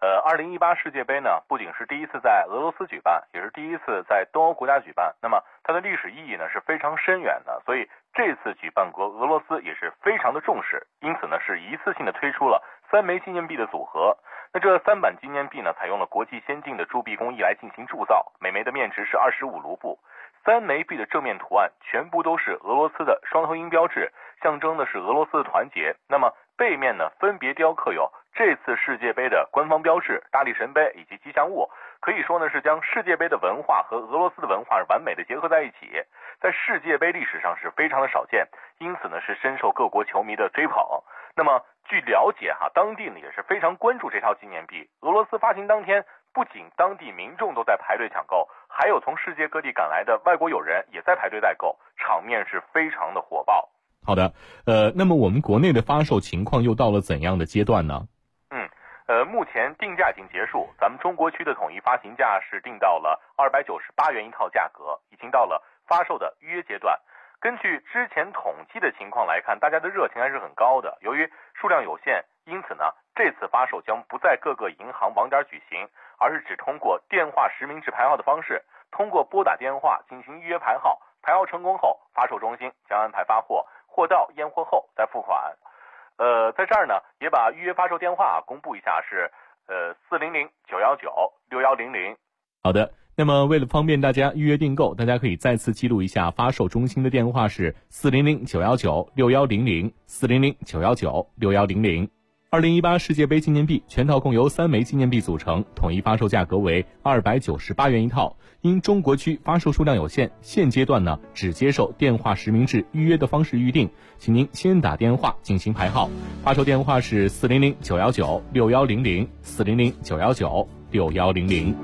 2018世界杯呢，不仅是第一次在俄罗斯举办，也是第一次在东欧国家举办。那么它的历史意义呢是非常深远的，所以这次举办国俄罗斯也是非常的重视，因此呢是一次性的推出了3枚纪念币的组合。那这3版纪念币呢，采用了国际先进的铸币工艺来进行铸造，每枚的面值是25卢布。3枚币的正面图案全部都是俄罗斯的双头鹰标志，象征的是俄罗斯的团结。那么背面呢，分别雕刻有这次世界杯的官方标志、大力神杯以及吉祥物，可以说呢是将世界杯的文化和俄罗斯的文化完美的结合在一起，在世界杯历史上是非常的少见，因此呢是深受各国球迷的追捧。那么据了解当地呢也是非常关注这套纪念币。俄罗斯发行当天，不仅当地民众都在排队抢购，还有从世界各地赶来的外国友人也在排队代购，场面是非常的火爆。 好的，那么我们国内的发售情况又到了怎样的阶段呢？ 目前定价已经结束，咱们中国区的统一发行价是定到了298元一套价格，已经到了发售的预约阶段。根据之前统计的情况来看，大家的热情还是很高的。由于数量有限，因此呢，这次发售将不在各个银行网点举行，而是只通过电话实名制排号的方式，通过拨打电话进行预约排号，排号成功后，发售中心将安排发货，货到验货后再付款。在这儿呢，也把预约发售电话公布一下，是400-919-6100。 好的，那么为了方便大家预约订购，大家可以再次记录一下发售中心的电话是400-919-6100 400-919-6100。2018世界杯纪念币全套共由3枚纪念币组成，统一发售价格为298元一套。因中国区发售数量有限，现阶段呢只接受电话实名制预约的方式预定，请您先打电话进行排号。发售电话是400-919-6100 400-919-6100。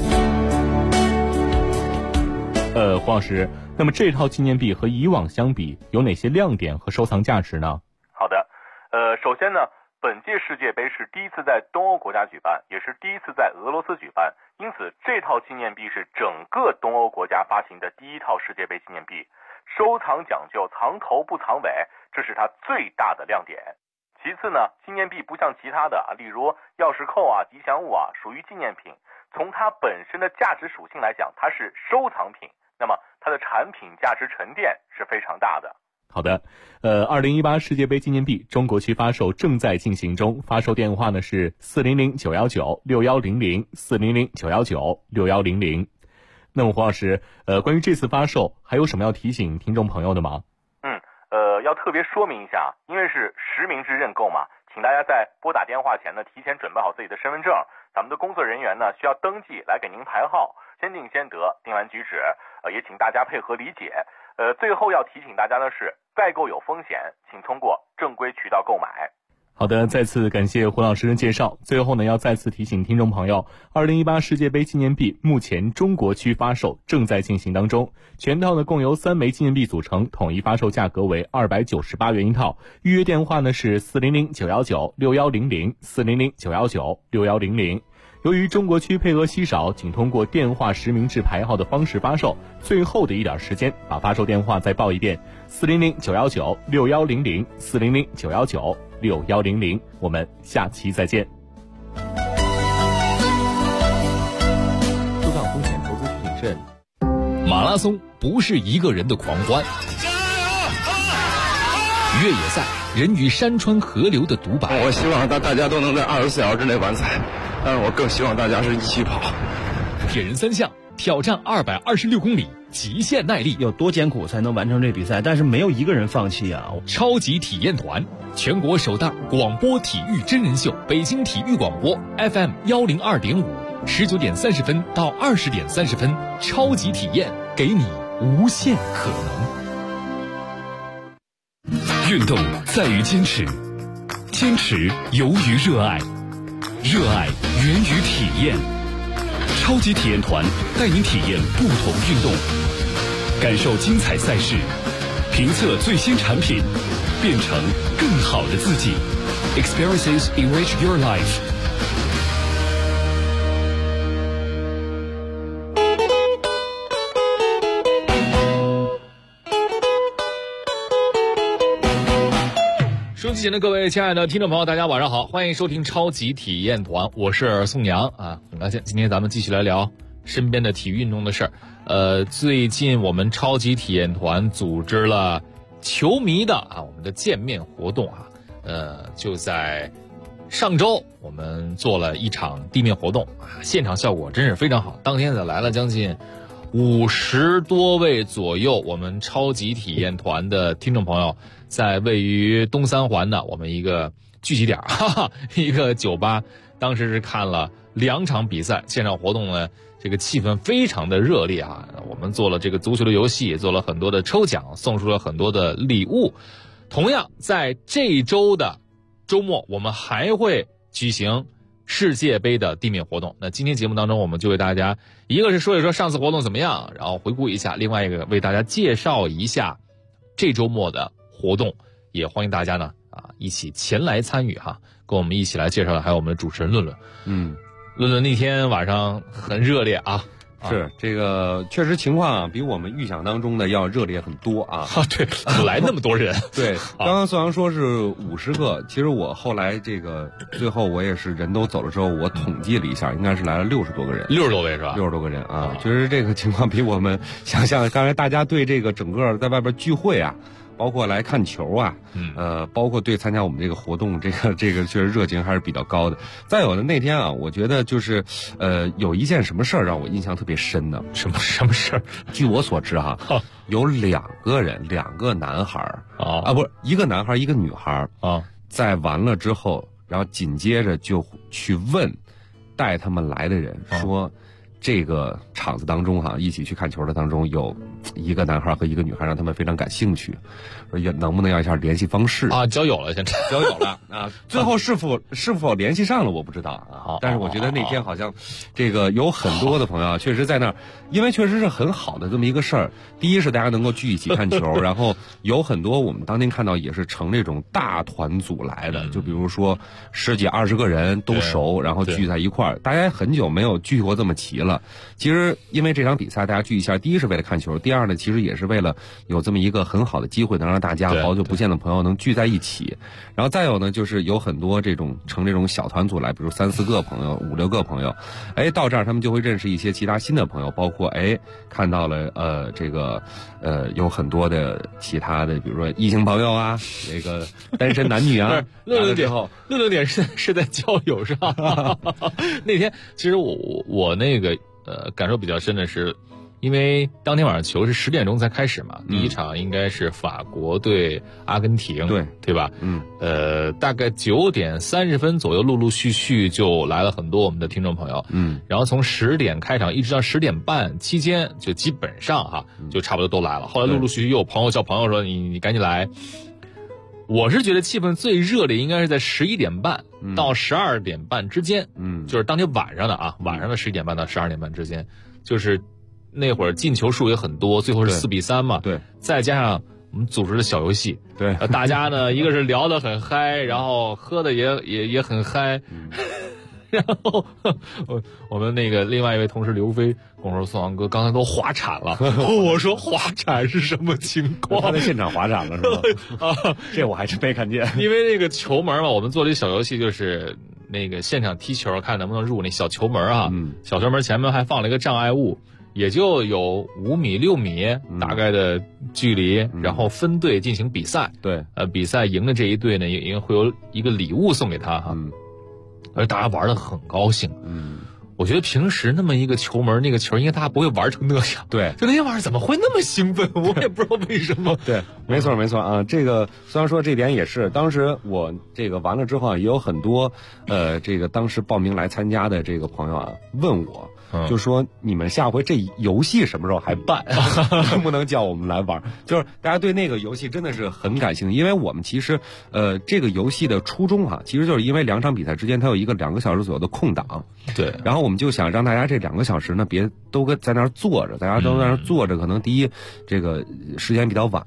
黄老师，那么这套纪念币和以往相比有哪些亮点和收藏价值呢？ 好的，首先呢，本届世界杯是第一次在东欧国家举办，也是第一次在俄罗斯举办，因此这套纪念币是整个东欧国家发行的第一套世界杯纪念币。收藏讲究藏头不藏尾，这是它最大的亮点。其次呢，纪念币不像其他的例如钥匙扣吉祥物属于纪念品，从它本身的价值属性来讲，它是收藏品，那么它的产品价值沉淀是非常大的。 好的，2018世界杯纪念币中国区发售正在进行中，发售电话呢是400-919-6100 400-919-6100。那么黄老师，关于这次发售还有什么要提醒听众朋友的吗？ 要特别说明一下，因为是实名制认购嘛，请大家在拨打电话前呢，提前准备好自己的身份证，咱们的工作人员呢需要登记来给您排号，先定先得，定完举止，也请大家配合理解。最后要提醒大家的是，代购有风险，请通过正规渠道购买。 好的，再次感谢胡老师的介绍。最后呢，要再次提醒听众朋友，2018世界杯纪念币目前中国区发售正在进行当中，全套呢共由3枚纪念币组成，统一发售价格为298元一套。预约电话呢是400-919-6100 400-919-6100。由于中国区配额稀少，仅通过电话实名制排号的方式发售，最后的一点时间，把发售电话再报一遍：400-919-6100 400-919-6100。我们下期再见。 出档风险，投资需谨慎。马拉松不是一个人的狂欢，越野赛人与山川河流的独白。 我希望大家都能在24小时之内完赛，但是我更希望大家是一起跑。 铁人3项挑战226公里，极限耐力， 有多艰苦才能完成这比赛？但是没有一个人放弃啊！ 超级体验团，全国首档广播体育真人秀，北京体育广播 FM 102.5，19点30分到20点30分，超级体验，给你无限可能。运动在于坚持，坚持由于热爱，热爱源于体验。超级体验团带您体验不同运动，感受精彩赛事，评测最新产品，变成更好的自己。Experiences enrich your life。 收音机前的各位亲爱的听众朋友，大家晚上好，欢迎收听超级体验团，我是宋阳啊，很高兴今天咱们继续来聊身边的体育运动的事儿。最近我们超级体验团组织了球迷的我们的见面活动就在上周我们做了一场地面活动现场效果真是非常好，当天来了将近50多位左右我们超级体验团的听众朋友，在位于东三环的我们一个聚集点一个酒吧，当时是看了2场比赛，现场活动呢这个气氛非常的热烈我们做了这个足球的游戏，做了很多的抽奖，送出了很多的礼物。同样在这周的周末我们还会举行世界杯的地面活动。那今天节目当中我们就为大家一个是说一说上次活动怎么样，然后回顾一下，另外一个为大家介绍一下这周末的活动，也欢迎大家呢一起前来参与跟我们一起来介绍的还有我们的主持人论论。论论那天晚上很热烈是这个确实情况比我们预想当中的要热烈很多对，来那么多人对，刚刚宋阳说是50个，其实我后来这个最后我也是人都走了之后，我统计了一下，应该是来了60多个人 ，60多位是吧 ？60多个人确实这个情况比我们想象，刚才大家对这个整个在外边聚会包括来看球包括对参加我们这个活动，这个确实热情还是比较高的。再有的那天我觉得就是有一件什么事儿让我印象特别深的。 什么事儿？ 据我所知有2个人，2个男孩不是一个男孩一个女孩在完了之后，然后紧接着就去问带他们来的人说。这个场子当中一起去看球的当中有一个男孩和一个女孩，让他们非常感兴趣，说能不能要一下联系方式交友了，现在交友了最后是否联系上了我不知道但是我觉得那天好像这个有很多的朋友确实在那儿，因为确实是很好的这么一个事儿。第一是大家能够聚一起看球然后有很多我们当天看到也是成这种大团组来的，就比如说10几20个人都熟，然后聚在一块儿，大家很久没有聚过这么齐了。其实因为这场比赛大家聚一下，第一是为了看球，第二呢其实也是为了有这么一个很好的机会，能让大家好久不见的朋友能聚在一起。然后再有呢就是有很多这种成这种小团组来，比如3、4个朋友5、6个朋友到这儿他们就会认识一些其他新的朋友，包括看到了这个有很多的其他的比如说异性朋友这个单身男女论点是在交友上那天其实我那个感受比较深的是，因为当天晚上球是10点钟才开始嘛，第一场应该是法国对阿根廷，对吧？大概9点30分左右，陆陆续续就来了很多我们的听众朋友，然后从10点开场一直到10点半期间，就基本上就差不多都来了。后来陆陆续续又有朋友叫朋友说你赶紧来。我是觉得气氛最热烈应该是在11点半到12点半之间，就是当天晚上的晚上的11点半到12点半之间，就是那会儿进球数也很多，最后是4比3嘛， 对， 再加上我们组织的小游戏， 对， 大家呢一个是聊得很嗨，然后喝的也很嗨，然后我们那个另外一位同事刘飞跟我说，宋阳哥刚才都滑铲了我说滑铲是什么情况？ 他在现场滑铲了是吧这我还真没看见。 因为那个球门嘛，我们做了一小游戏，就是那个现场踢球看能不能入那小球门小球门前面还放了一个障碍物，也就有5米6米大概的距离，然后分队进行比赛。 对， 比赛赢的这一队呢，也会有一个礼物送给他而大家玩得很高兴。我觉得平时那么一个球门，那个球应该大家不会玩成那样。 对， 就那天晚上怎么会那么兴奋？我也不知道为什么。 对，没错这个虽然说这点也是，当时我这个完了之后也有很多这个当时报名来参加的这个朋友问我。就说你们下回这游戏什么时候还办能不能叫我们来玩？就是大家对那个游戏真的是很感兴趣，因为我们其实这个游戏的初衷其实就是因为2场比赛之间它有一个2个小时左右的空档， 对， 然后我们就想让大家这2个小时呢别都在那儿坐着，大家都在那儿坐着，可能第一这个时间比较晚了，可能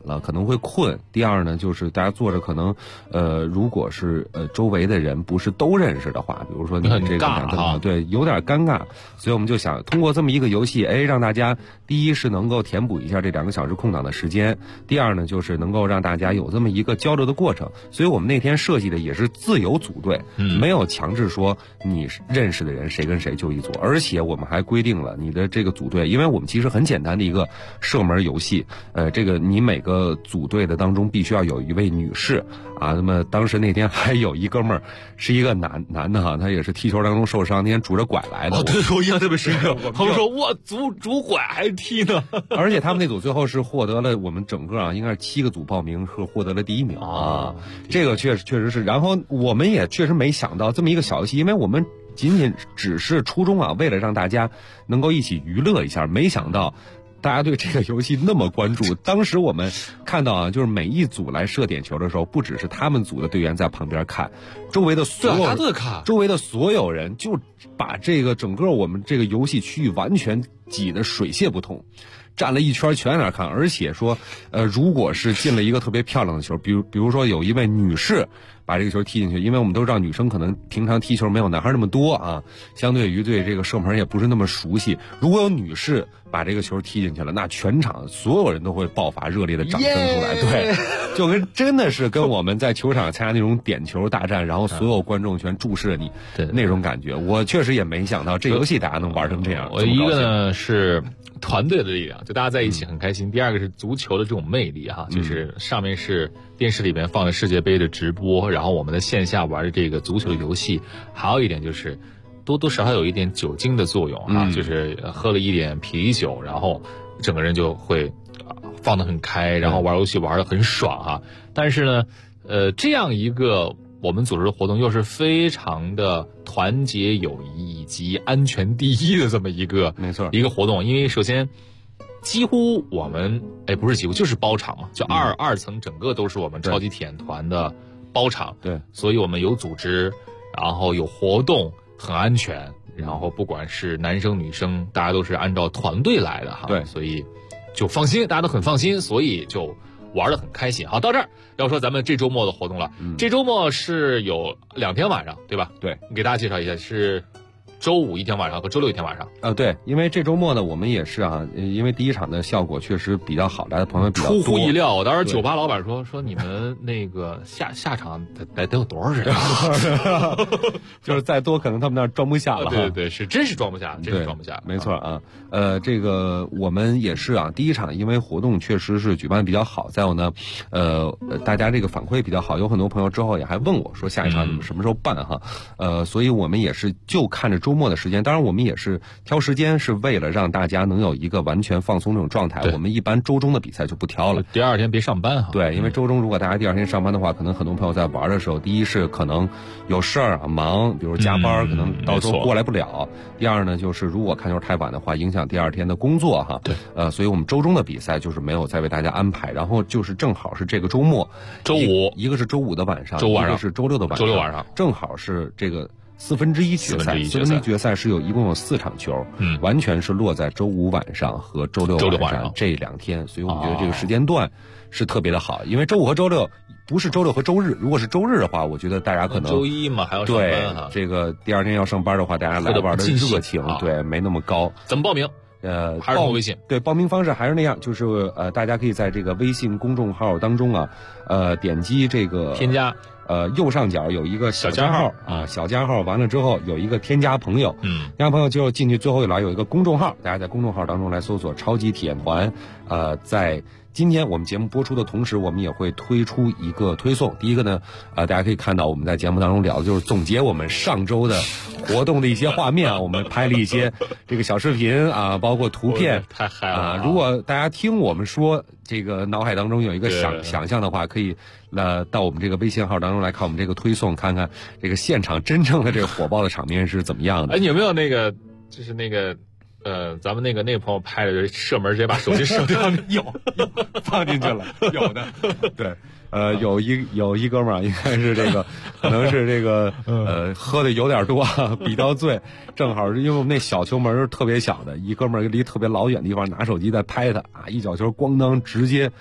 会困。第二呢，就是大家坐着可能如果是周围的人不是都认识的话，比如说你这个对有点尴尬，所以我们就想通过这么一个游戏，让大家第一是能够填补一下这2个小时空档的时间，第二呢就是能够让大家有这么一个交流的过程。所以我们那天设计的也是自由组队，没有强制说你认识的人谁跟谁就一组，而且我们还规定了你的这个组队，因为我们其实很简单的一个射门游戏，这个你每个组队的当中必须要有一位女士啊。那么当时那天还有一哥们儿是一个男的哈，他也是踢球当中受伤，那天拄着拐来的。 对，我印象特别深刻。他们说哇，拄拐还踢呢。 而且他们那组最后是获得了我们整个应该是7个组报名是获得了第1名啊。这个确实是。然后我们也确实没想到这么一个小游戏，因为我们仅只是初衷为了让大家能够一起娱乐一下，没想到大家对这个游戏那么关注。当时我们看到就是每一组来射点球的时候，不只是他们组的队员在旁边看，周围的所有人就把这个整个我们这个游戏区域完全挤得水泄不通，站了一圈全在那看。而且说如果是进了一个特别漂亮的球，比如说有一位女士把这个球踢进去，因为我们都知道女生可能平常踢球没有男孩那么多啊，相对于对这个射门也不是那么熟悉，如果有女士把这个球踢进去了，那全场所有人都会爆发热烈的掌声出来。对，就跟真的是跟我们在球场参加那种点球大战，然后所有观众全注视着你那种感觉。我确实也没想到这游戏大家能玩成这样。 我一个呢是团队的力量，就大家在一起很开心。第二个是足球的这种魅力哈，就是上面是电视里面放的世界杯的直播，然后我们的线下玩的这个足球的游戏，还有一点就是多多少少有一点酒精的作用啊，就是喝了一点啤酒，然后整个人就会放得很开，然后玩游戏玩得很爽啊。但是呢，这样一个我们组织的活动又是非常的团结友谊以及安全第一的这么一个一个活动，因为首先几乎我们不是几乎就是包场嘛，就二层整个都是我们超级体验团的包场， 对， 所以我们有组织，然后有活动，很安全，然后不管是男生女生，大家都是按照团队来的哈， 对， 所以就放心，大家都很放心，所以就玩得很开心。好，到这儿要说咱们这周末的活动了，这周末是有2天晚上，对吧？ 对， 你给大家介绍一下，是周五1天晚上和周六1天晚上。 对，因为这周末呢，我们也是因为第一场的效果确实比较好，来的朋友比较多， 出乎意料。当时酒吧老板说你们那个下场得有多少人啊？ 就是再多可能他们那儿装不下了。 对，是真是装不下，真是装不下。 没错啊，这个我们也是第一场因为活动确实是举办比较好，再有呢，大家这个反馈比较好，有很多朋友之后也还问我说下一场你们什么时候办哈？所以我们也是就看着周末的时间，当然我们也是挑时间，是为了让大家能有一个完全放松这种状态。我们一般周中的比赛就不挑了， 第2天别上班哈。 对，因为周中如果大家第2天上班的话，可能很多朋友在玩的时候，第一是可能有事儿忙，比如加班，可能到时候过来不了。第二呢，就是如果看球太晚的话，影响第2天的工作哈。 对， 所以我们周中的比赛就是没有再为大家安排，然后就是正好是这个周末， 周五一个是周五的晚上， 周五晚上， 一个是周六的晚上， 周六晚上正好是这个1/4决赛，1/4决赛是一共有4场球，完全是落在周五晚上和周六晚上这2天，所以我们觉得这个时间段是特别的好，因为周五和周六不是周六和周日，如果是周日的话，我觉得大家可能周一嘛还要上班哈， 这个第2天要上班的话，大家来玩的热情对没那么高。 怎么报名？还是微信？ 对，报名方式还是那样，就是大家可以在这个微信公众号当中点击这个添加。 右上角有一个小加号小加号完了之后有一个添加朋友，添加朋友就进去，最后有一个公众号，大家在公众号当中来搜索超级体验团。在今天我们节目播出的同时，我们也会推出一个推送。第一个呢，大家可以看到我们在节目当中聊的就是总结我们上周的活动的一些画面，我们拍了一些这个小视频包括图片， 太嗨了如果大家听我们说这个脑海当中有一个想象的话，可以到我们这个微信号当中来看我们这个推送，看看这个现场真正的这个火爆的场面是怎么样的。 你有没有那个就是那个咱们那个朋友拍的射门直接把手机射掉有放进去了，有的。对，有一哥们儿应该是这个可能是这个喝的有点多比较醉，正好是因为我们那小球门是特别小的，一哥们儿离特别老远的地方拿手机在拍他一脚球咣当直接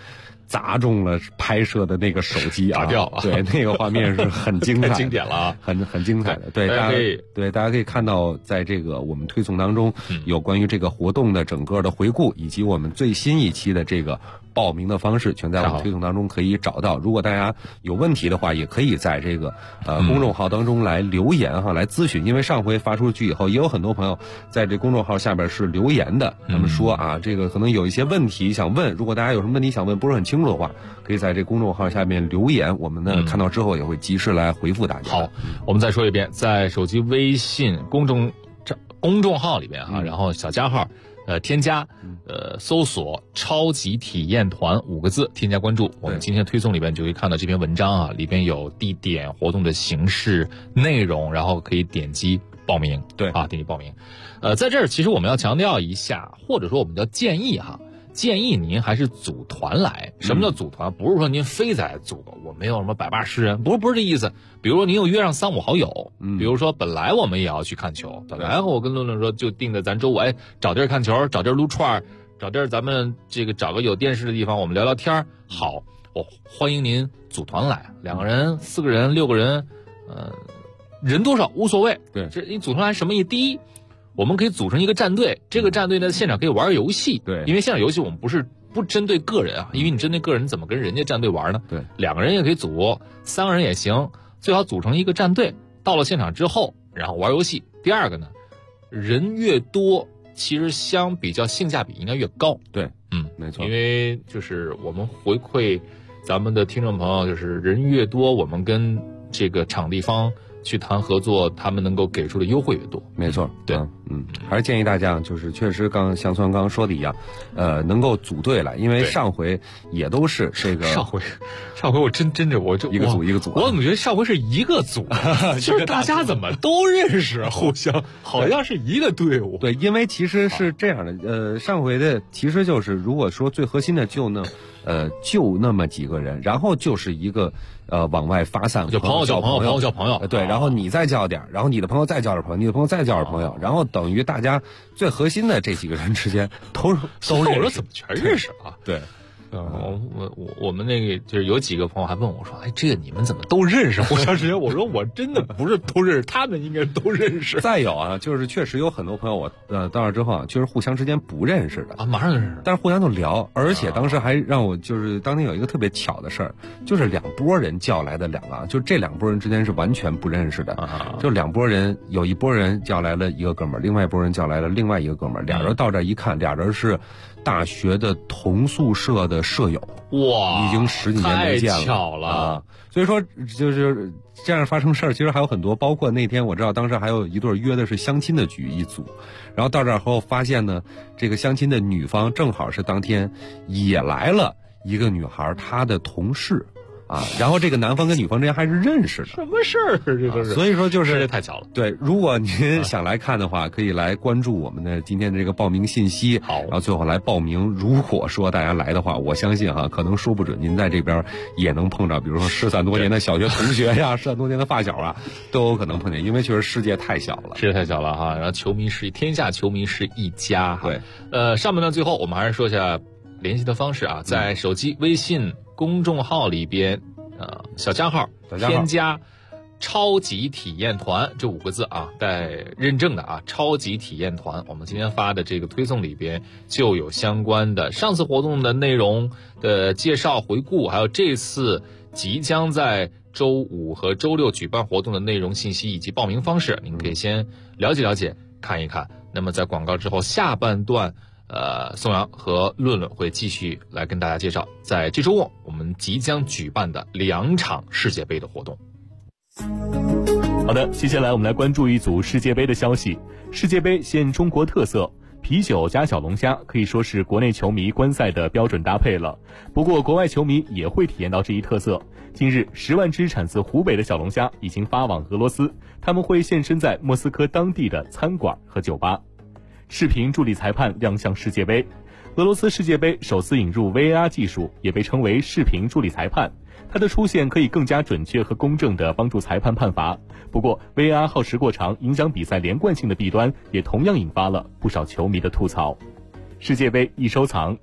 砸中了拍摄的那个手机啊， 打掉啊， 对，那个画面是很精彩， 太经典了啊， 很精彩的。对，大家可以看到，在这个我们推送当中，有关于这个活动的整个的回顾，以及我们最新一期的这个报名的方式，全在我们推送当中可以找到。如果大家有问题的话，也可以在这个公众号当中来留言哈，来咨询。因为上回发出去以后，也有很多朋友在这公众号下边是留言的，他们说啊，这个可能有一些问题想问，如果大家有什么问题想问不是很清楚的话，可以在这公众号下面留言，我们呢看到之后也会及时来回复大家。 好，我们再说一遍，在手机微信公众号里边啊，然后小加号添加搜索超级体验团5个字，添加关注。我们今天推送里边就可以看到这篇文章啊，里边有地点、活动的形式、内容，然后可以点击报名。 对啊，点击报名。在这儿其实我们要强调一下，或者说我们叫建议哈。建议您还是组团来。什么叫组团？不是说您非得组个，我没有什么百80人，不是这意思。比如说您又约上3、5好友，比如说本来我们也要去看球，本来我跟论论说就定在咱周五，找地儿看球，找地儿撸串，找地儿咱们这个找个有电视的地方，我们聊聊天。好，我欢迎您组团来，2个人、4个人、6个人，人多少无所谓。 对， 这你组团来什么意思？第一，我们可以组成一个战队，这个战队呢现场可以玩游戏。 对， 因为现场游戏我们不针对个人啊，因为你针对个人怎么跟人家战队玩呢？ 对 ，2个人也可以组，3个人也行，最好组成一个战队。到了现场之后，然后玩游戏。第二个呢，人越多，其实相比较性价比应该越高。 对，没错。 因为就是我们回馈咱们的听众朋友，就是人越多，我们跟这个场地方去谈合作，他们能够给出的优惠越多。 没错， 对， 还是建议大家就是确实像刚刚说的一样，能够组队来，因为上回也都是这个上回我真的我就一个组一个组， 我怎么觉得上回是一个组，就是大家怎么都认识，互相好像是一个队伍。 对，因为其实是这样的，上回的其实就是如果说最核心的就那么几个人，然后就是一个往外发散， 就朋友叫朋友， 对，然后你再叫点，然后你的朋友再叫点朋友，你的朋友再叫点朋友，然后等于大家最核心的这几个人之间都认识。 我说怎么全认识啊？ 对。 我们那个就是有几个朋友还问我说，这个你们怎么都认识？互相之间，我说我真的不是都认识，他们应该都认识。 再有啊，就是确实有很多朋友我到那之后啊，就是互相之间不认识的啊，马上就认识， 但是互相就聊，而且当时还让我就是当天有一个特别巧的事儿，就是2拨人叫来的2个，就这2拨人之间是完全不认识的，就2拨人，有一拨人叫来了一个哥们儿，另外一拨人叫来了另外一个哥们儿，俩人到这一看，俩人是大学的同宿舍的舍友， 哇， 已经10几年没见了， 太巧了啊！所以说就是这样发生事儿，其实还有很多，包括那天我知道当时还有一对约的是相亲的局一组，然后到这儿后发现呢，这个相亲的女方正好是当天也来了一个女孩，她的同事。然后这个男方跟女方之间还是认识的， 什么事儿这都是， 所以说就是太巧了。 对，如果您想来看的话，可以来关注我们的今天的这个报名信息， 好， 然后最后来报名。如果说大家来的话，我相信可能说不准您在这边也能碰到，比如说失散多年的小学同学呀，失散多年的发小啊，都有可能碰见，因为确实世界太小了， 世界太小了哈。然后天下球迷是一家。 对， 上半段最后我们还是说一下联系的方式啊，在手机微信公众号里边，小加号添加超级体验团这5个字啊，带认证的啊，超级体验团。我们今天发的这个推送里边就有相关的上次活动的内容的介绍回顾，还有这次即将在周5和周6举办活动的内容信息以及报名方式，您可以先了解了解看一看。那么在广告之后下半段宋阳和论论会继续来跟大家介绍，在这周末我们即将举办的2场世界杯的活动。 好的，接下来我们来关注一组世界杯的消息。世界杯现中国特色，啤酒加小龙虾可以说是国内球迷观赛的标准搭配了。不过国外球迷也会体验到这一特色。近日10万只产自湖北的小龙虾已经发往俄罗斯，他们会现身在莫斯科当地的餐馆和酒吧。视频助理裁判亮相世界杯。俄罗斯世界杯首次引入 VAR 技术，也被称为视频助理裁判。它的出现可以更加准确和公正地帮助裁判判罚。不过 VAR 耗时过长，影响比赛连贯性的弊端也同样引发了不少球迷的吐槽。世界杯易收藏。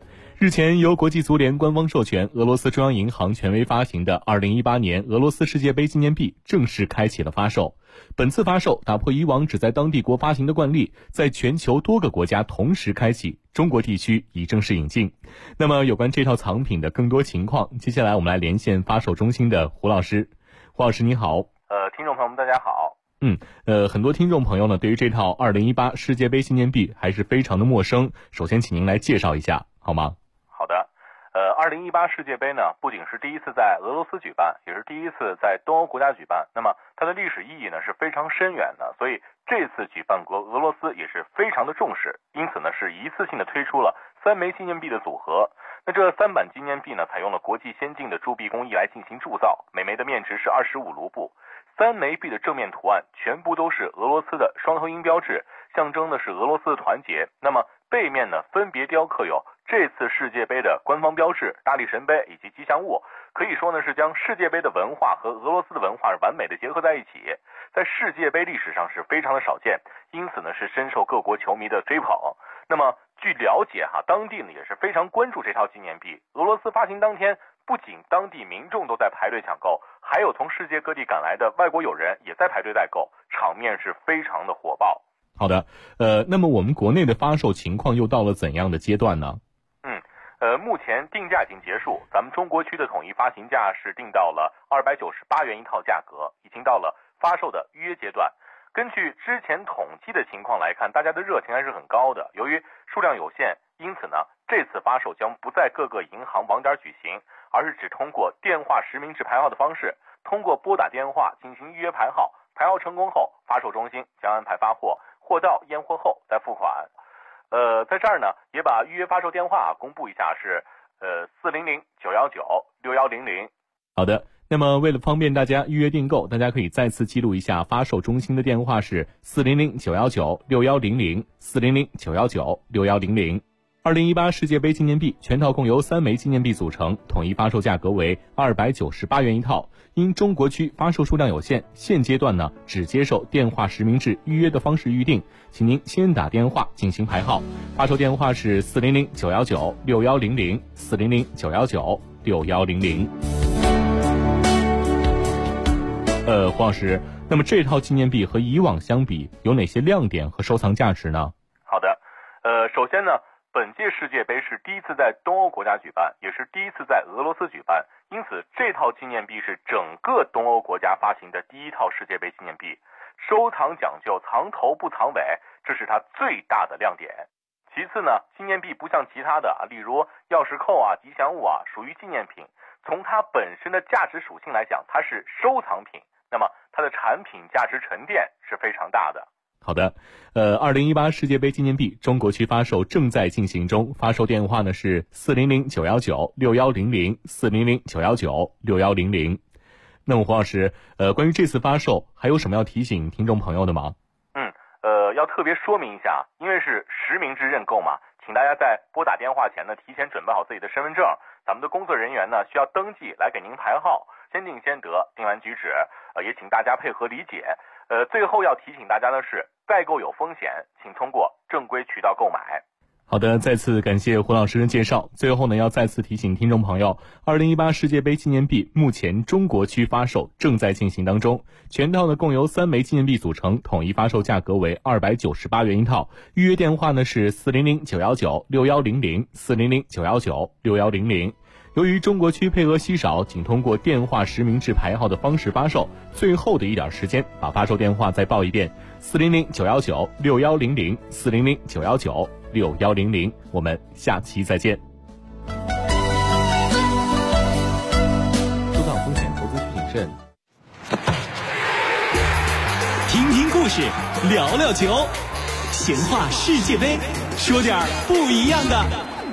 日前，由国际足联官方授权，俄罗斯中央银行权威发行的2018年俄罗斯世界杯纪念币正式开启了发售。本次发售打破以往只在当地国发行的惯例，在全球多个国家同时开启，中国地区已正式引进。那么有关这套藏品的更多情况，接下来我们来连线发售中心的胡老师。胡老师你好。 听众朋友们大家好。 很多听众朋友呢对于这套2018世界杯纪念币还是非常的陌生，首先请您来介绍一下好吗？ 好的。2018世界杯呢，不仅是第一次在俄罗斯举办，也是第一次在东欧国家举办。那么它的历史意义呢是非常深远的，所以这次举办国俄罗斯也是非常的重视，因此呢是一次性的推出了3枚纪念币的组合。那这3版纪念币呢，采用了国际先进的铸币工艺来进行铸造，每枚的面值是25卢布。3枚币的正面图案全部都是俄罗斯的双头鹰标志，象征的是俄罗斯的团结。那么背面呢，分别雕刻有这次世界杯的官方标志、大力神杯以及吉祥物，可以说呢是将世界杯的文化和俄罗斯的文化完美的结合在一起，在世界杯历史上是非常的少见，因此呢是深受各国球迷的追捧。那么据了解当地呢也是非常关注这套纪念币。俄罗斯发行当天，不仅当地民众都在排队抢购，还有从世界各地赶来的外国友人也在排队代购，场面是非常的火爆。 好的，那么我们国内的发售情况又到了怎样的阶段呢？ 目前定价已经结束，咱们中国区的统一发行价是定到了298元一套价格，已经到了发售的预约阶段。根据之前统计的情况来看，大家的热情还是很高的。由于数量有限，因此呢，这次发售将不在各个银行网点举行，而是只通过电话实名制排号的方式，通过拨打电话进行预约排号，排号成功后，发售中心将安排发货，货到验货后再付款。在这儿呢，也把预约发售电话公布一下，是400-919-6100。 好的，那么为了方便大家预约订购，大家可以再次记录一下发售中心的电话是400-919-6100 400-919-6100。2018世界杯纪念币全套共由3枚纪念币组成，统一发售价格为298元一套。因中国区发售数量有限，现阶段呢只接受电话实名制预约的方式预定，请您先打电话进行排号。发售电话是400-919-6100 400-919-6100。黄老师，那么这套纪念币和以往相比有哪些亮点和收藏价值呢？ 好的，首先呢，本届世界杯是第一次在东欧国家举办，也是第一次在俄罗斯举办，因此这套纪念币是整个东欧国家发行的第一套世界杯纪念币。收藏讲究藏头不藏尾，这是它最大的亮点。其次呢，纪念币不像其他的例如钥匙扣吉祥物属于纪念品，从它本身的价值属性来讲，它是收藏品，那么它的产品价值沉淀是非常大的。 好的，2018世界杯纪念币中国区发售正在进行中，发售电话呢是400-919-6100 400-919-6100。那么胡老师，关于这次发售还有什么要提醒听众朋友的吗？ 要特别说明一下，因为是实名制认购嘛，请大家在拨打电话前呢，提前准备好自己的身份证，咱们的工作人员呢需要登记来给您排号，先定先得，定完举止，也请大家配合理解。最后要提醒大家的是，代购有风险，请通过正规渠道购买。 好的，再次感谢胡老师的介绍。最后呢，要再次提醒听众朋友，2018世界杯纪念币目前中国区发售正在进行当中，全套呢共由3枚纪念币组成，统一发售价格为298元一套。预约电话呢是400-919-6100 400-919-6100。由于中国区配额稀少，仅通过电话实名制排号的方式发售，最后的一点时间，把发售电话再报一遍：400-919-6100 400-919-6100。我们下期再见。 收到风险投资谨慎。 听听故事，聊聊球，闲话世界杯，说点不一样的。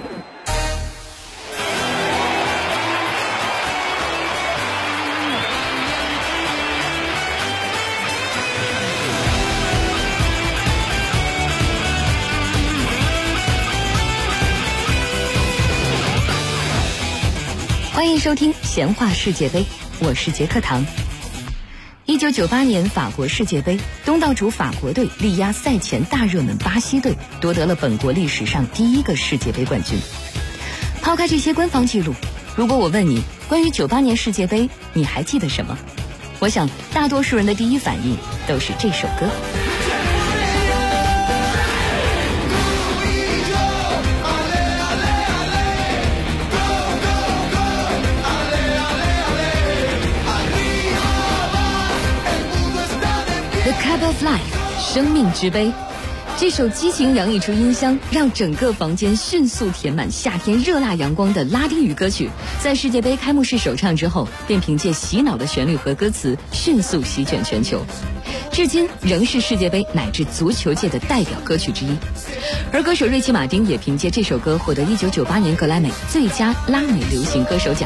欢迎收听闲话世界杯，我是杰克唐。1998年法国世界杯，东道主法国队力压赛前大热门巴西队，夺得了本国历史上第一个世界杯冠军。 抛开这些官方记录，如果我问你关于98年世界杯你还记得什么，我想大多数人的第一反应都是这首歌。The Cup of Life， 生命之杯。这首激情洋溢出音箱，让整个房间迅速填满夏天热辣阳光的拉丁语歌曲，在世界杯开幕式首唱之后，便凭借洗脑的旋律和歌词迅速席卷全球，至今仍是世界杯乃至足球界的代表歌曲之一。而歌手瑞奇·马丁也凭借这首歌获得1998年格莱美最佳拉美流行歌手奖。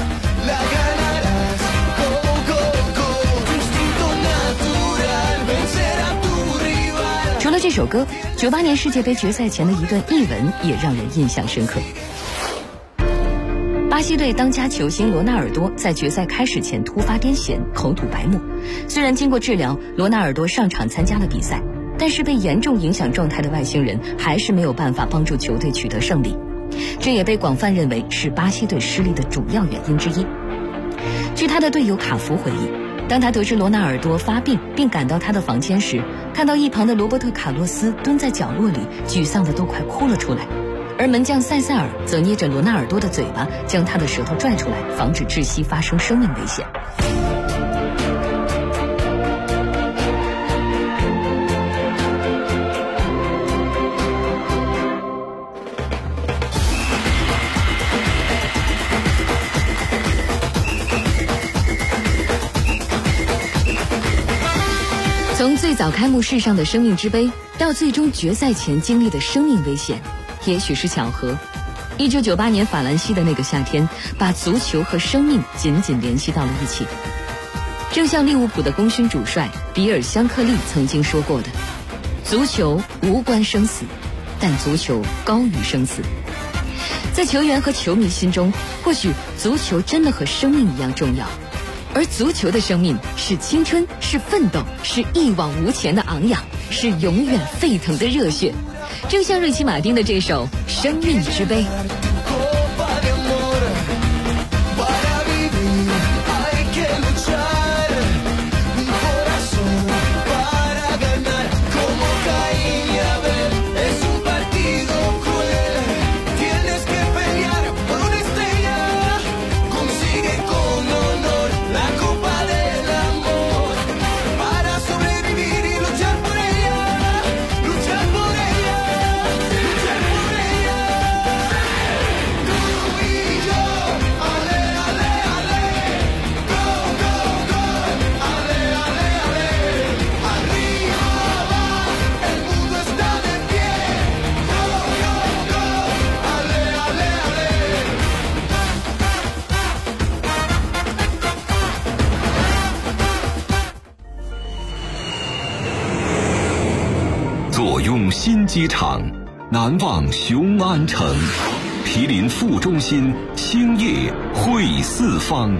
除了这首歌，98年世界杯决赛前的一段译文也让人印象深刻。巴西队当家球星罗纳尔多在决赛开始前突发癫痫，口吐白沫。虽然经过治疗，罗纳尔多上场参加了比赛，但是被严重影响状态的外星人还是没有办法帮助球队取得胜利，这也被广泛认为是巴西队失利的主要原因之一。据他的队友卡福回忆，当他得知罗纳尔多发病并赶到他的房间时，看到一旁的罗伯特·卡洛斯蹲在角落里，沮丧的都快哭了出来，而门将塞塞尔则捏着罗纳尔多的嘴巴，将他的舌头拽出来，防止窒息发生生命危险。从最早开幕式上的生命之杯，到最终决赛前经历的生命危险，也许是巧合。1998年法兰西的那个夏天，把足球和生命紧紧联系到了一起。正像利物浦的功勋主帅比尔·香克利曾经说过的，足球无关生死，但足球高于生死。在球员和球迷心中，或许足球真的和生命一样重要，而足球的生命是青春，是奋斗，是一往无前的昂扬，是永远沸腾的热血。正像瑞奇·马丁的这首《生命之杯》。 坐拥新机场，难忘雄安城，毗邻副中心，兴业汇四方。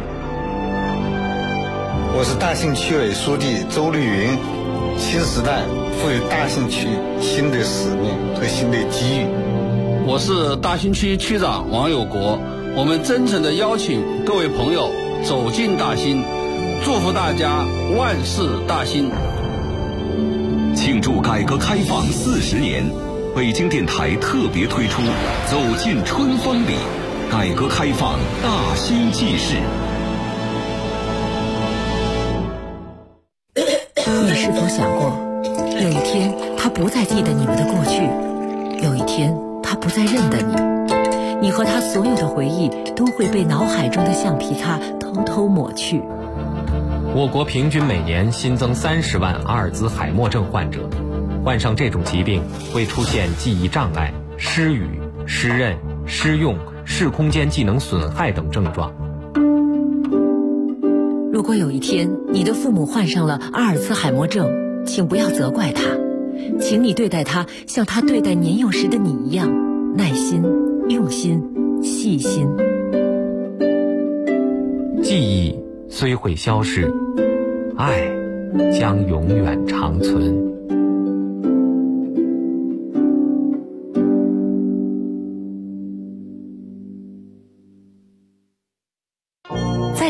我是大兴区委书记周绿云，新时代赋予大兴区新的使命和新的机遇。 我是大兴区区长王有国，我们真诚地邀请各位朋友走进大兴，祝福大家万事大兴。 庆祝改革开放40年，北京电台特别推出《走进春风里》，改革开放大兴纪事。 你是否想过，有一天他不再记得你们的过去，有一天他不再认得你，你和他所有的回忆都会被脑海中的橡皮擦偷偷抹去。 我国平均每年新增30万阿尔兹海默症患者，患上这种疾病会出现记忆障碍、失语、失认、失用、视空间技能损害等症状。 如果有一天你的父母患上了阿尔兹海默症，请不要责怪他，请你对待他像他对待年幼时的你一样，耐心、用心、细心。 记忆虽会消逝，爱将永远长存。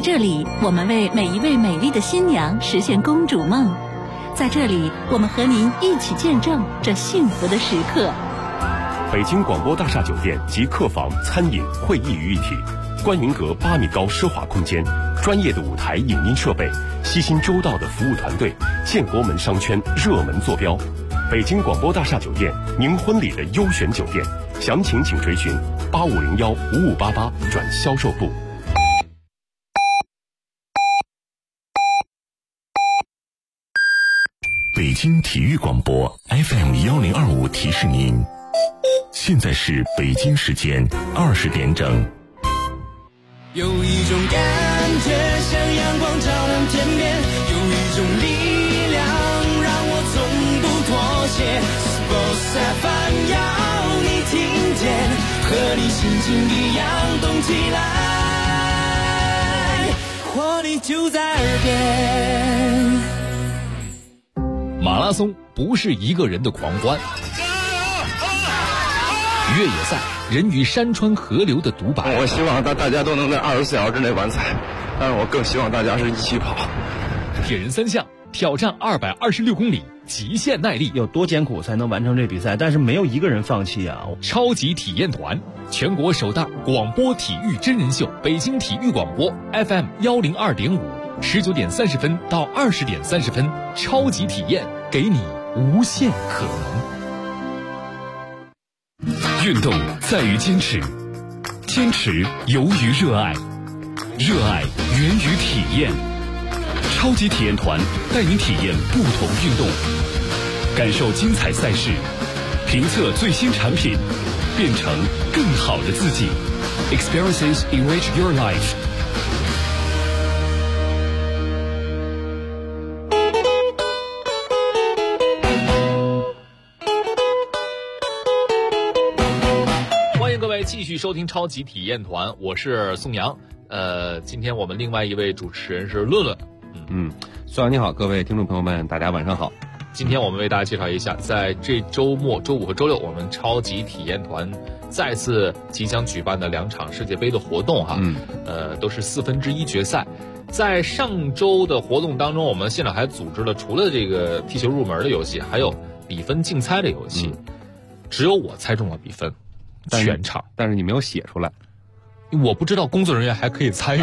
这里，我们为每一位美丽的新娘实现公主梦。在这里，我们和您一起见证这幸福的时刻。 北京广播大厦酒店集客房、餐饮、会议于一体，观云阁8米高奢华空间，专业的舞台影音设备，悉心周到的服务团队，建国门商圈热门坐标。北京广播大厦酒店，您婚礼的优选酒店，详情请垂询8501-5588转销售部。北京体育广播 FM1025提示您，现在是北京时间20点整。 有一种感觉像阳光照亮天边，有一种力量让我从不妥协。Sports FM 要你听见，和你心情一样动起来，活力就在耳边。 马拉松不是一个人的狂欢，越野赛人与山川河流的独白。 我希望大家都能在24小时之内完赛，但是我更希望大家是一起跑。 铁人3项挑战226公里，极限耐力， 有多艰苦才能完成这比赛？但是没有一个人放弃啊！ 超级体验团，全国首档广播体育真人秀，北京体育广播 FM102.5，19点30分到20点30分，超级体验，给你无限可能。运动在于坚持，坚持由于热爱，热爱源于体验。超级体验团带您体验不同运动，感受精彩赛事，评测最新产品，变成更好的自己。Experiences enrich your life。 欢迎各位继续收听超级体验团，我是宋阳。今天我们另外一位主持人是论论。 宋阳你好，各位听众朋友们，大家晚上好。 今天我们为大家介绍一下，在这周末周5和周6，我们超级体验团再次即将举办的2场世界杯的活动哈。都是1/4决赛。在上周的活动当中，我们现场还组织了除了这个踢球入门的游戏，还有比分竞猜的游戏。只有我猜中了比分，全场， 但是你没有写出来。 我不知道工作人员还可以参与。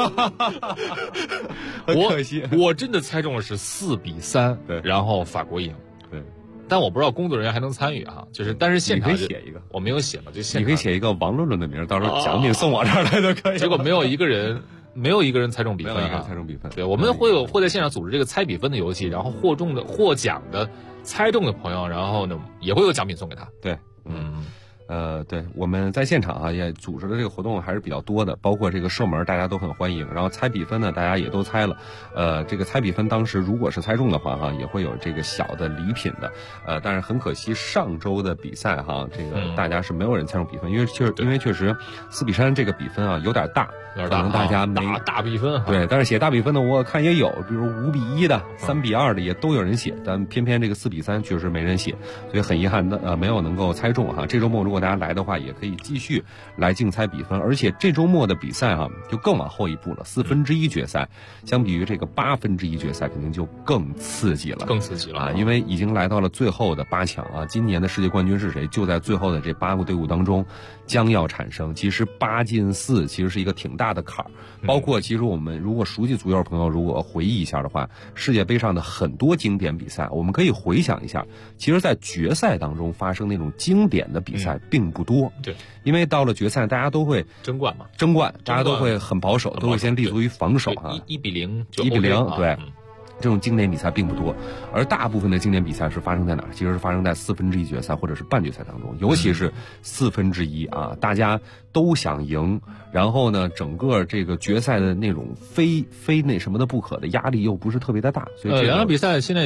很可惜， 我真的猜中了是4-3，然后法国赢。 对， 但我不知道工作人员还能参与哈，就是但是现场你可以写一个， 我没有写嘛，就现场你可以写一个王论论的名，到时候奖品送我这儿来就可以。 结果没有一个人猜中比分， 猜中比分。 对，我们会在现场组织这个猜比分的游戏，然后获奖的猜中的朋友，然后呢也会有奖品送给他。 对，对，我们在现场啊也组织的这个活动还是比较多的，包括这个射门大家都很欢迎，然后猜比分呢大家也都猜了，这个猜比分当时如果是猜中的话哈，也会有这个小的礼品的，但是很可惜上周的比赛哈，这个大家是没有人猜中比分，因为确实4-3这个比分啊有点大，可能大家没大比分， 对，但是写大比分的我看也有，比如5-1的、3-2的也都有人写，但偏偏这个4-3确实没人写，所以很遗憾的没有能够猜中哈。这周末如果大家来的话，也可以继续来竞猜比分，而且这周末的比赛哈就更往后一步了，1/4决赛，相比于这个1/8决赛，肯定就更刺激了，啊！因为已经来到了最后的8强啊，今年的世界冠军是谁，就在最后的这8个队伍当中将要产生。其实8进4其实是一个挺大的坎儿，包括其实我们如果熟悉足球的朋友如果回忆一下的话，世界杯上的很多经典比赛，我们可以回想一下，其实在决赛当中发生那种经典的比赛并不多。 对， 因为到了决赛，大家都会争冠嘛， 大家都会很保守，都会先立足于防守啊，1-0，对。这种经典比赛并不多，而大部分的经典比赛是发生在哪儿？其实是发生在1/4决赛或者是半决赛当中，尤其是1/4啊，大家都想赢，然后呢，整个这个决赛的那种非那什么的不可的压力又不是特别的大，所以 2场比赛现在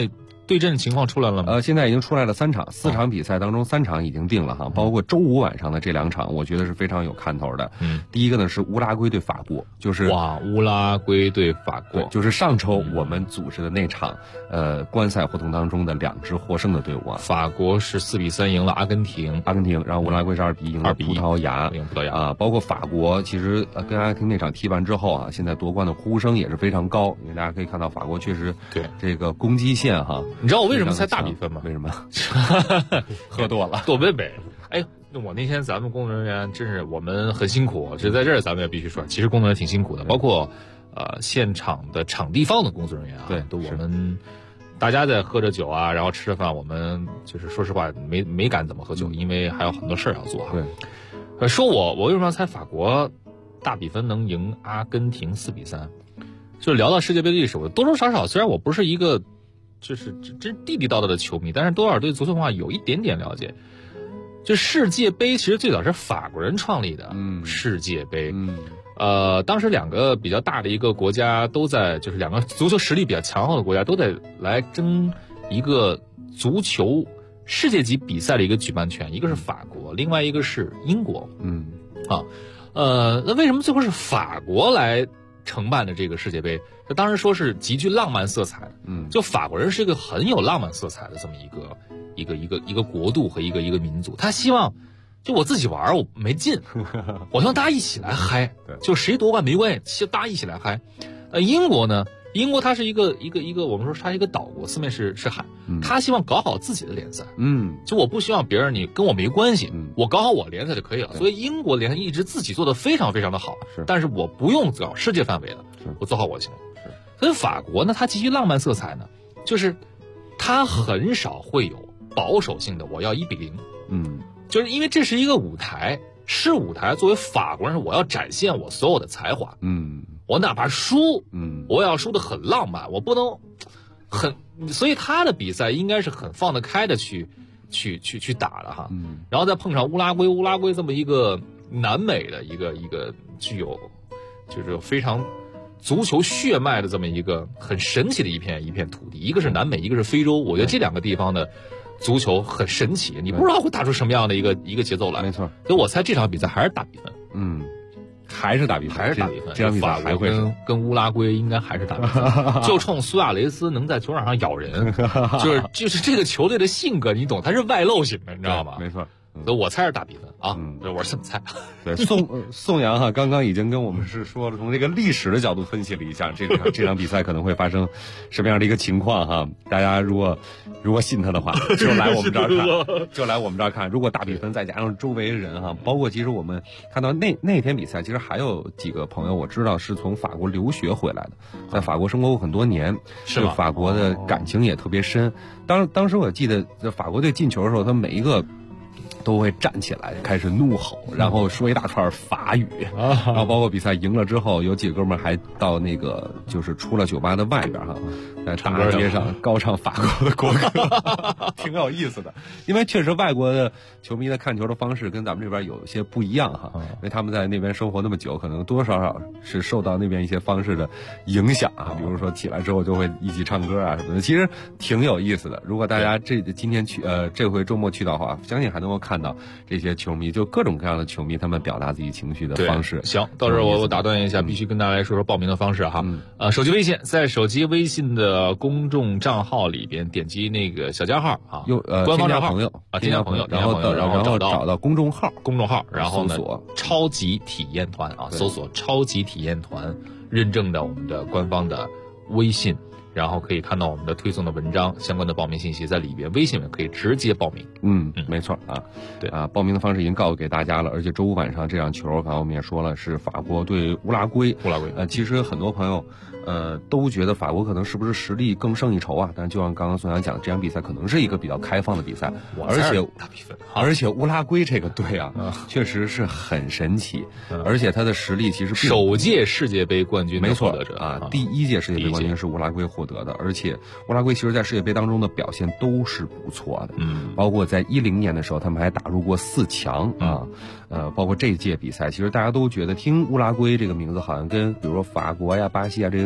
对阵情况出来了吗？ 现在已经出来了3场，4场比赛当中3场已经定了哈，包括周五晚上的这2场，我觉得是非常有看头的。第一个呢是乌拉圭对法国，就是乌拉圭对法国， 就是上周我们组织的那场观赛活动当中的2支获胜的队伍啊。 法国是4比3赢了阿根廷， 然后乌拉圭是2比1赢了葡萄牙啊。包括法国其实跟阿根廷那场踢完之后啊，现在夺冠的呼声也是非常高，因为大家可以看到法国确实对这个攻击线哈。 你知道我为什么猜大比分吗？ 为什么？喝多了， 多贝贝。哎，我那天咱们工作人员真是我们很辛苦，这在这儿咱们也必须说，其实工作人员挺辛苦的，包括现场的场地方的工作人员啊， 对， 都我们大家在喝着酒啊，然后吃着饭，我们就是说实话没敢怎么喝酒，因为还有很多事儿要做哈。 对， 说我为什么要猜法国大比分能赢阿根廷4比3？就是聊到世界杯历史，我多多少少虽然我不是一个就是真地地道道的球迷，但是多少对足球文化有一点点了解。就世界杯其实最早是法国人创立的，世界杯，当时2个比较大的一个国家都在，就是2个足球实力比较强厚的国家都在来争一个足球世界级比赛的一个举办权，一个是法国，另外一个是英国，那为什么最后是法国来承办的这个世界杯？他当时说是极具浪漫色彩的，就法国人是一个很有浪漫色彩的这么一个国度和一个民族，他希望就我自己玩我没劲，我希望大家一起来嗨，就谁夺冠没关系，大家一起来嗨。英国呢？英国它是一个我们说它是一个岛国，四面是海，他希望搞好自己的联赛，就我不希望别人你跟我没关系，我搞好我联赛就可以了。所以英国联赛一直自己做的非常非常的好，但是我不用搞世界范围的，我做好我行。所以法国呢，它极具浪漫色彩呢，就是它很少会有保守性的我要1比0，就是因为这是一个舞台，是舞台。作为法国人，我要展现我所有的才华，我哪怕输，我要输得很浪漫，我不能所以他的比赛应该是很放得开的去打的哈。然后再碰上乌拉圭这么一个南美的一个具有就是非常足球血脉的这么一个很神奇的一片土地，一个是南美，一个是非洲，我觉得这2个地方的足球很神奇，你不知道会打出什么样的一个节奏来。 没错， 所以我猜这场比赛还是大比分。 还是大比分，这场比赛还会跟乌拉圭应该还是大比分，就冲苏亚雷斯能在球场上咬人，就是这个球队的性格，你懂，他是外露型的，你知道吗？ 没错。 所以我猜是大比分啊，我是这么猜。 对，宋阳哈刚刚已经跟我们是说了，从这个历史的角度分析了一下这场比赛可能会发生什么样的一个情况哈。大家如果信他的话，就来我们这儿看，如果大比分再加上周围人哈，包括其实我们看到那天比赛，其实还有几个朋友我知道是从法国留学回来的，在法国生活过很多年， 是吧？ 法国的感情也特别深。当时我记得法国队进球的时候，他每一个都会站起来开始怒吼，然后说一大串法语，然后包括比赛赢了之后，有几个哥们儿还到那个就是出了酒吧的外边哈，在大街上高唱法国的国歌，挺有意思的。因为确实外国的球迷的看球的方式跟咱们这边有一些不一样哈，因为他们在那边生活那么久，可能多多少少是受到那边一些方式的影响啊，比如说起来之后就会一起唱歌啊什么的，其实挺有意思的。如果大家今天去这回周末去的话，相信还能够看到这些球迷，就各种各样的球迷他们表达自己情绪的方式。 行，到这儿我打断一下，必须跟大家来说说报名的方式哈。手机微信，在手机微信的公众账号里边点击那个小加号啊，官方账号添加朋友，然后找到公众号， 然后呢搜索超级体验团啊，搜索超级体验团，认证的我们的官方的微信。然后可以看到我们的推送的文章，相关的报名信息在里边，微信可以直接报名。 没错啊， 对啊，报名的方式已经告诉给大家了，而且周五晚上这场球，刚才我们也说了，是法国对乌拉圭。其实很多朋友都觉得法国可能是不是实力更胜一筹啊？但是就像刚刚宋阳讲，这场比赛可能是一个比较开放的比赛，而且乌拉圭这个队啊，确实是很神奇，而且他的实力其实首届世界杯冠军的获得者啊，第1届世界杯冠军是乌拉圭获得的，而且乌拉圭其实在世界杯当中的表现都是不错的，包括在10年的时候，他们还打入过4强啊，包括这届比赛，其实大家都觉得听乌拉圭这个名字好像跟比如说法国呀、巴西啊这些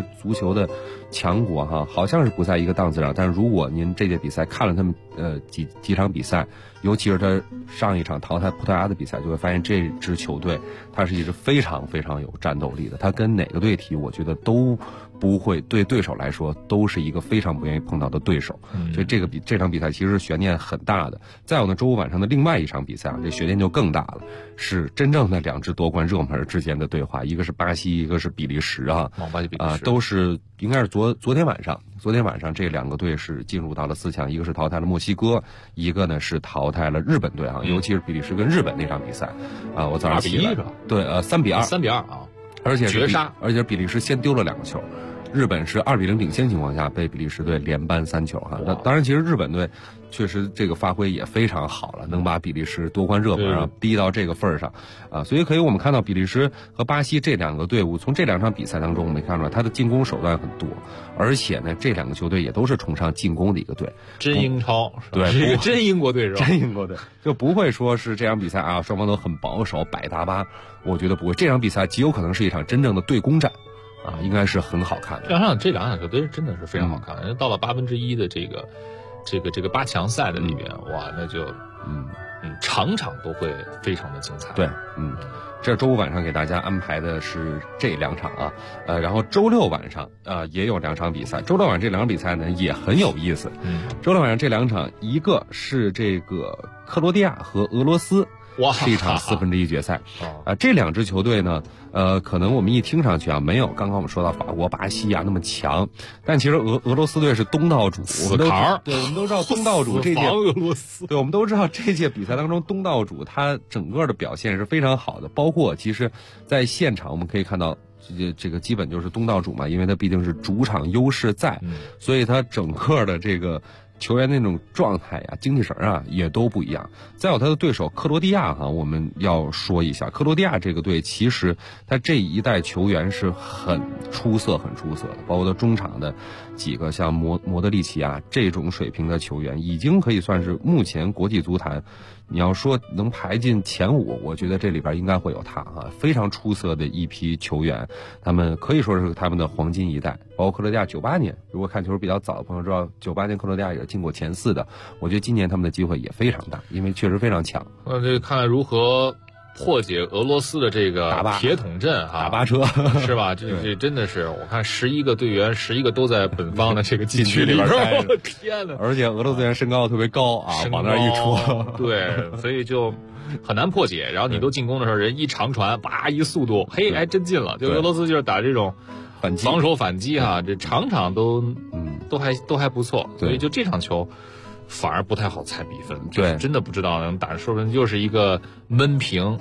足球的强国哈，好像是不在一个档次上。但是如果您这届比赛看了他们几场比赛，尤其是他上一场淘汰葡萄牙的比赛，就会发现这支球队它是一支非常非常有战斗力的。他跟哪个队踢，我觉得都不会对对手来说都是一个非常不愿意碰到的对手。所以这场比赛其实悬念很大的。再有呢，周五晚上的另外一场比赛啊，这悬念就更大了，是真正的两支夺冠热门之间的对话，一个是巴西，一个是比利时啊，都是应该是昨天晚上这两个队是进入到了4强，一个是淘汰了墨西哥，一个呢是淘汰了日本队啊，尤其是比利时跟日本那场比赛啊，我早上起来对3-2 啊， 而且绝杀， 而且比利时先丢了2个球。日本是2-0领先情况下被比利时队连扳3球哈。那当然，其实日本队确实这个发挥也非常好了，能把比利时夺冠热门啊逼到这个份儿上啊。所以可以我们看到比利时和巴西这两个队伍，从这2场比赛当中我们看出来，他的进攻手段很多，而且呢，这2个球队也都是崇尚进攻的一个队， 真英超对， 是一个真英国队是吧？ 真英国队就不会说是这场比赛啊，双方都很保守100打8，我觉得不会。这场比赛极有可能是一场真正的对攻战。啊，应该是很好看的。 这两场球队真的是非常好看。到了1/8的这个8强赛的里边，哇，那就场场都会非常的精彩。 对，这周五晚上给大家安排的是这2场啊，然后周六晚上也有2场比赛。周六晚上这2场比赛呢也很有意思。周六晚上这2场，一个是这个克罗地亚和俄罗斯。 哇， 是一场1/4决赛这2支球队呢，可能我们一听上去啊，没有刚刚我们说到法国、巴西啊那么强，但其实俄罗斯队是东道主，我们都知道东道主这届俄罗斯， 对，我们都知道这届比赛当中东道主他整个的表现是非常好的，包括其实在现场我们可以看到。这个基本就是东道主嘛，因为他毕竟是主场优势在，所以他整个的这个球员那种状态呀、精气神啊也都不一样。再有他的对手克罗地亚哈，我们要说一下，克罗地亚这个队其实他这一代球员是很出色的，包括他中场的几个像莫德里奇啊这种水平的球员，已经可以算是目前国际足坛。你要说能排进前5，我觉得这里边应该会有他啊，非常出色的一批球员，他们可以说是他们的黄金一代。包括克罗地亚98年，如果看球比较早的朋友知道，98年克罗地亚也进过前4的，我觉得今年他们的机会也非常大，因为确实非常强。 这看看如何破解俄罗斯的这个铁桶阵哈， 打8车是吧？这真的是，我看11个队员，11个都在本方的这个禁区里边，我的天哪！ 而且俄罗斯人身高特别高啊，往那一戳， 对，所以就很难破解。然后你都进攻的时候，人一长传，叭一速度，嘿，还真进了。就俄罗斯就是打这种防守反击哈，这场场都还不错。所以就这场球。反而不太好猜比分， 对， 真的不知道能打，说不定又是一个闷平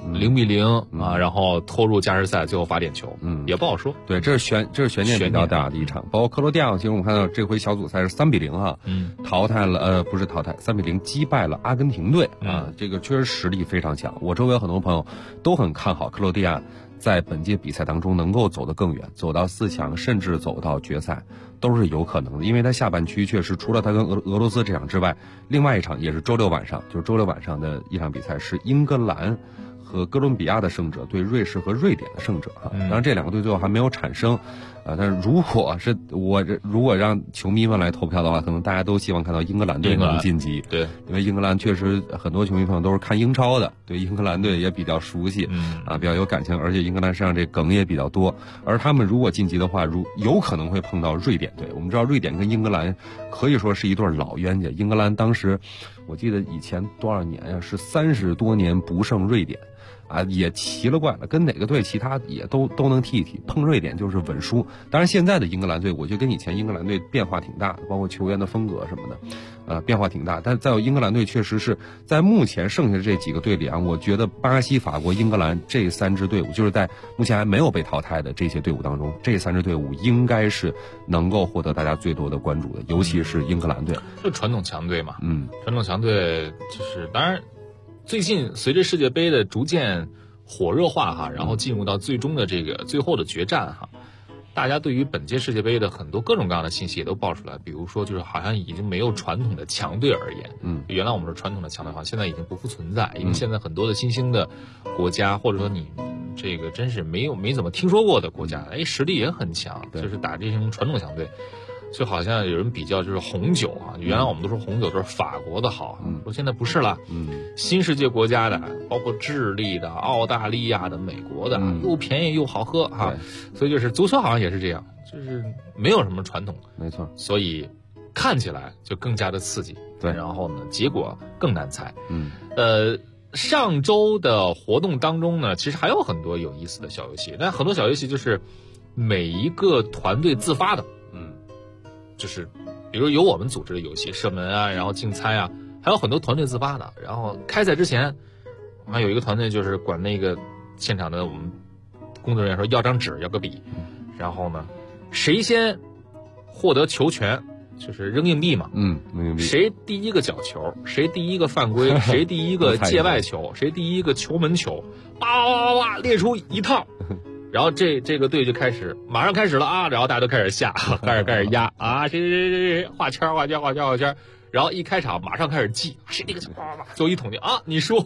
0-0啊，然后拖入加时赛，最后罚点球，也不好说。 对，这是悬念比较大的一场。包括克罗地亚，其实我们看到这回小组赛是3-0哈，淘汰了不是淘汰，3-0击败了阿根廷队啊，这个确实实力非常强。我周围有很多朋友都很看好克罗地亚在本届比赛当中能够走得更远，走到4强，甚至走到决赛。都是有可能的，因为他下半区确实除了他跟俄罗斯这场之外，另外一场也是周六晚上，就是周六晚上的一场比赛是英格兰和哥伦比亚的胜者对瑞士和瑞典的胜者啊。当然这2个队最后还没有产生，但是如果让球迷们来投票的话，可能大家都希望看到英格兰队能晋级。 对， 因为英格兰确实很多球迷朋友都是看英超的，对英格兰队也比较熟悉，比较有感情，而且英格兰身上这梗也比较多。而他们如果晋级的话，有可能会碰到瑞典队。我们知道瑞典跟英格兰可以说是一对老冤家。英格兰当时我记得以前多少年呀，是30多年不胜瑞典。啊，也奇了怪了，跟哪个队其他也都能踢一踢，碰瑞典就是稳输。当然，现在的英格兰队，我觉得跟以前英格兰队变化挺大的，包括球员的风格什么的，变化挺大。但再有英格兰队确实是在目前剩下的这几个队里啊，我觉得巴西、法国、英格兰这3支队伍，就是在目前还没有被淘汰的这些队伍当中，这3支队伍应该是能够获得大家最多的关注的，尤其是英格兰队， 就传统强队嘛，传统强队就是当然。最近随着世界杯的逐渐火热化哈，然后进入到最终的这个最后的决战哈，大家对于本届世界杯的很多各种各样的信息也都爆出来，比如说就是好像已经没有传统的强队而言，原来我们说传统的强队好像现在已经不复存在，因为现在很多的新兴的国家或者说你这个真是没怎么听说过的国家，实力也很强，就是打这种传统强队。就好像有人比较就是红酒啊，原来我们都说红酒都是法国的好，说现在不是了，新世界国家的，包括智利的、澳大利亚的、美国的，又便宜又好喝哈，所以就是足球好像也是这样，就是没有什么传统， 没错， 所以看起来就更加的刺激， 对， 然后呢，结果更难猜，上周的活动当中呢，其实还有很多有意思的小游戏，但很多小游戏就是每一个团队自发的。就是比如有我们组织的游戏射门啊，然后竞猜啊，还有很多团队自发的。然后开赛之前还有一个团队就是管那个现场的我们工作人员说要张纸要个笔，然后呢谁先获得球权就是扔硬币嘛，扔硬币，谁第一个角球，谁第一个犯规，谁第一个界外球，谁第一个球门球，哇列出一套。然后这个队就马上开始了啊！然后大家都开始下，开始压啊，谁画圈，然后一开场马上开始记，谁那个球最后一统计啊，你说，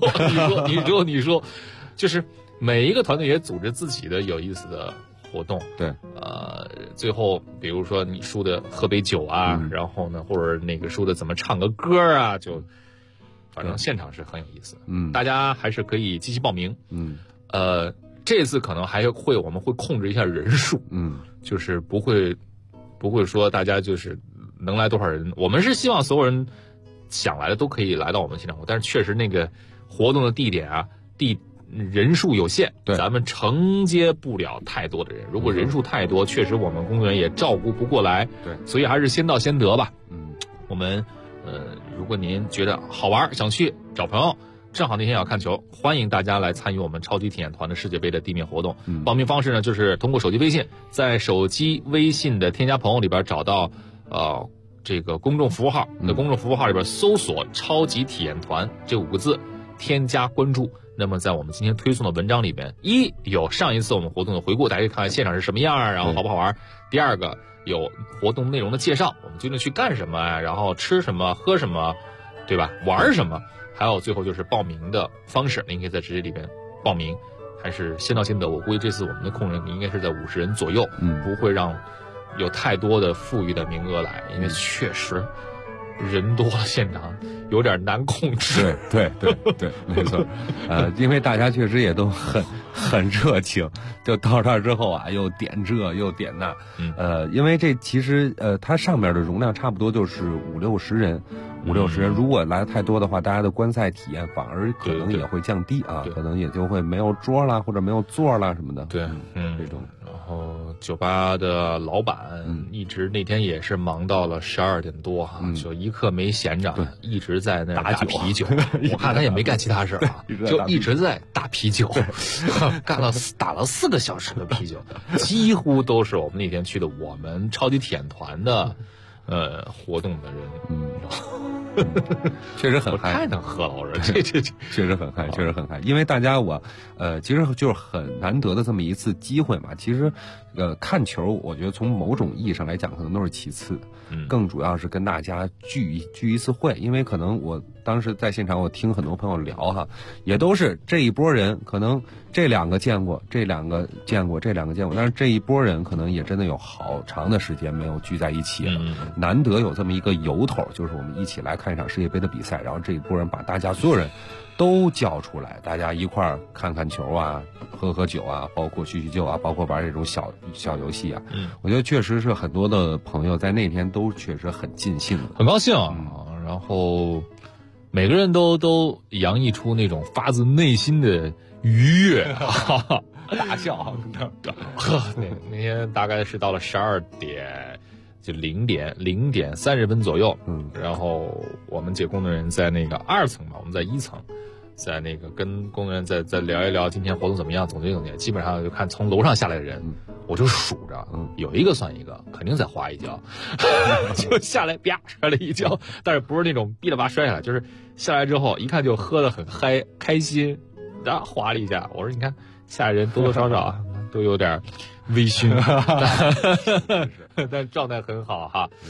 就是每一个团队也组织自己的有意思的活动。 对， 最后比如说你输的喝杯酒啊，然后呢或者那个输的怎么唱个歌啊，就反正现场是很有意思。大家还是可以积极报名。这次可能我们会控制一下人数，就是不会说大家就是能来多少人，我们是希望所有人想来的都可以来到我们现场，但是确实那个活动的地点啊，人数有限，咱们承接不了太多的人，如果人数太多，确实我们工作人员也照顾不过来，对，所以还是先到先得吧。我们如果您觉得好玩，想去找朋友。正好那天要看球，欢迎大家来参与我们超级体验团的世界杯的地面活动。报名方式呢，就是通过手机微信，在手机微信的添加朋友里边找到这个公众服务号，在公众服务号里边搜索超级体验团这5个字，添加关注。那么在我们今天推送的文章里边，有上一次我们活动的回顾，大家可以看看现场是什么样，然后好不好玩。第二个有活动内容的介绍，我们究竟去干什么，然后吃什么喝什么，对吧，玩什么。还有最后就是报名的方式，您可以在直接里边报名，还是先到先得。我估计这次我们的控人应该是在50人左右，不会让有太多的富裕的名额来，因为确实人多了，现场有点难控制。 对，没错。因为大家确实也都很热情，就到这儿之后啊，又点这又点那。因为这其实它上面的容量差不多就是50-60人。50-60人，如果来太多的话，大家的观赛体验反而可能也会降低啊，可能也就会没有桌啦，或者没有座啦什么的。 对， 这种。 然后酒吧的老板一直那天也是忙到了12点多哈，就一刻没闲着，一直在那打啤酒。我看他也没干其他事啊，就一直在打啤酒，打了4个小时的啤酒，几乎都是我们那天去的我们超级体验团的活动的人。 确实很嗨， 太能喝了，我说这确实很嗨，确实很嗨。因为大家其实就是很难得的这么一次机会嘛。其实看球，我觉得从某种意义上来讲，可能都是其次的，更主要是跟大家聚一次会。因为可能我当时在现场，我听很多朋友聊哈，也都是这一波人，可能这两个见过，这两个见过，但是这一波人可能也真的有好长的时间没有聚在一起了。难得有这么一个由头，就是我们一起来看一场世界杯的比赛，然后这一波人把大家所有人都叫出来，大家一块儿看看球啊，喝酒啊，包括叙旧啊，包括玩这种小游戏啊。我觉得确实是很多的朋友在那天都确实很尽兴的， 很高兴。然后每个人都洋溢出那种发自内心的愉悦，大笑。那天大概是到了12点。就0点30分左右，然后我们工作人员在那个2层嘛，我们在1层，在那个跟工作人员再聊一聊今天活动怎么样，总结，基本上就看从楼上下来的人，我就数着，有一个算一个，肯定再滑一跤，就下来啪摔了一跤，但是不是那种哔啦吧摔下来，就是下来之后一看就喝得很嗨开心，然后滑了一下，我说你看下来人多多少少都有点微醺，但状态很好哈。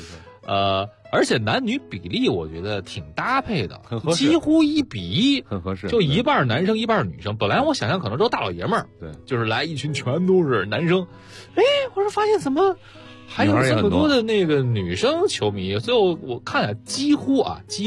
而且男女比例我觉得挺搭配的， 很合适， 几乎1比1， 很合适， 就一半男生一半女生。本来我想象可能都大老爷们儿， 对， 就是来一群全都是男生，我说发现怎么还有这么多的那个女生球迷，最后我看几乎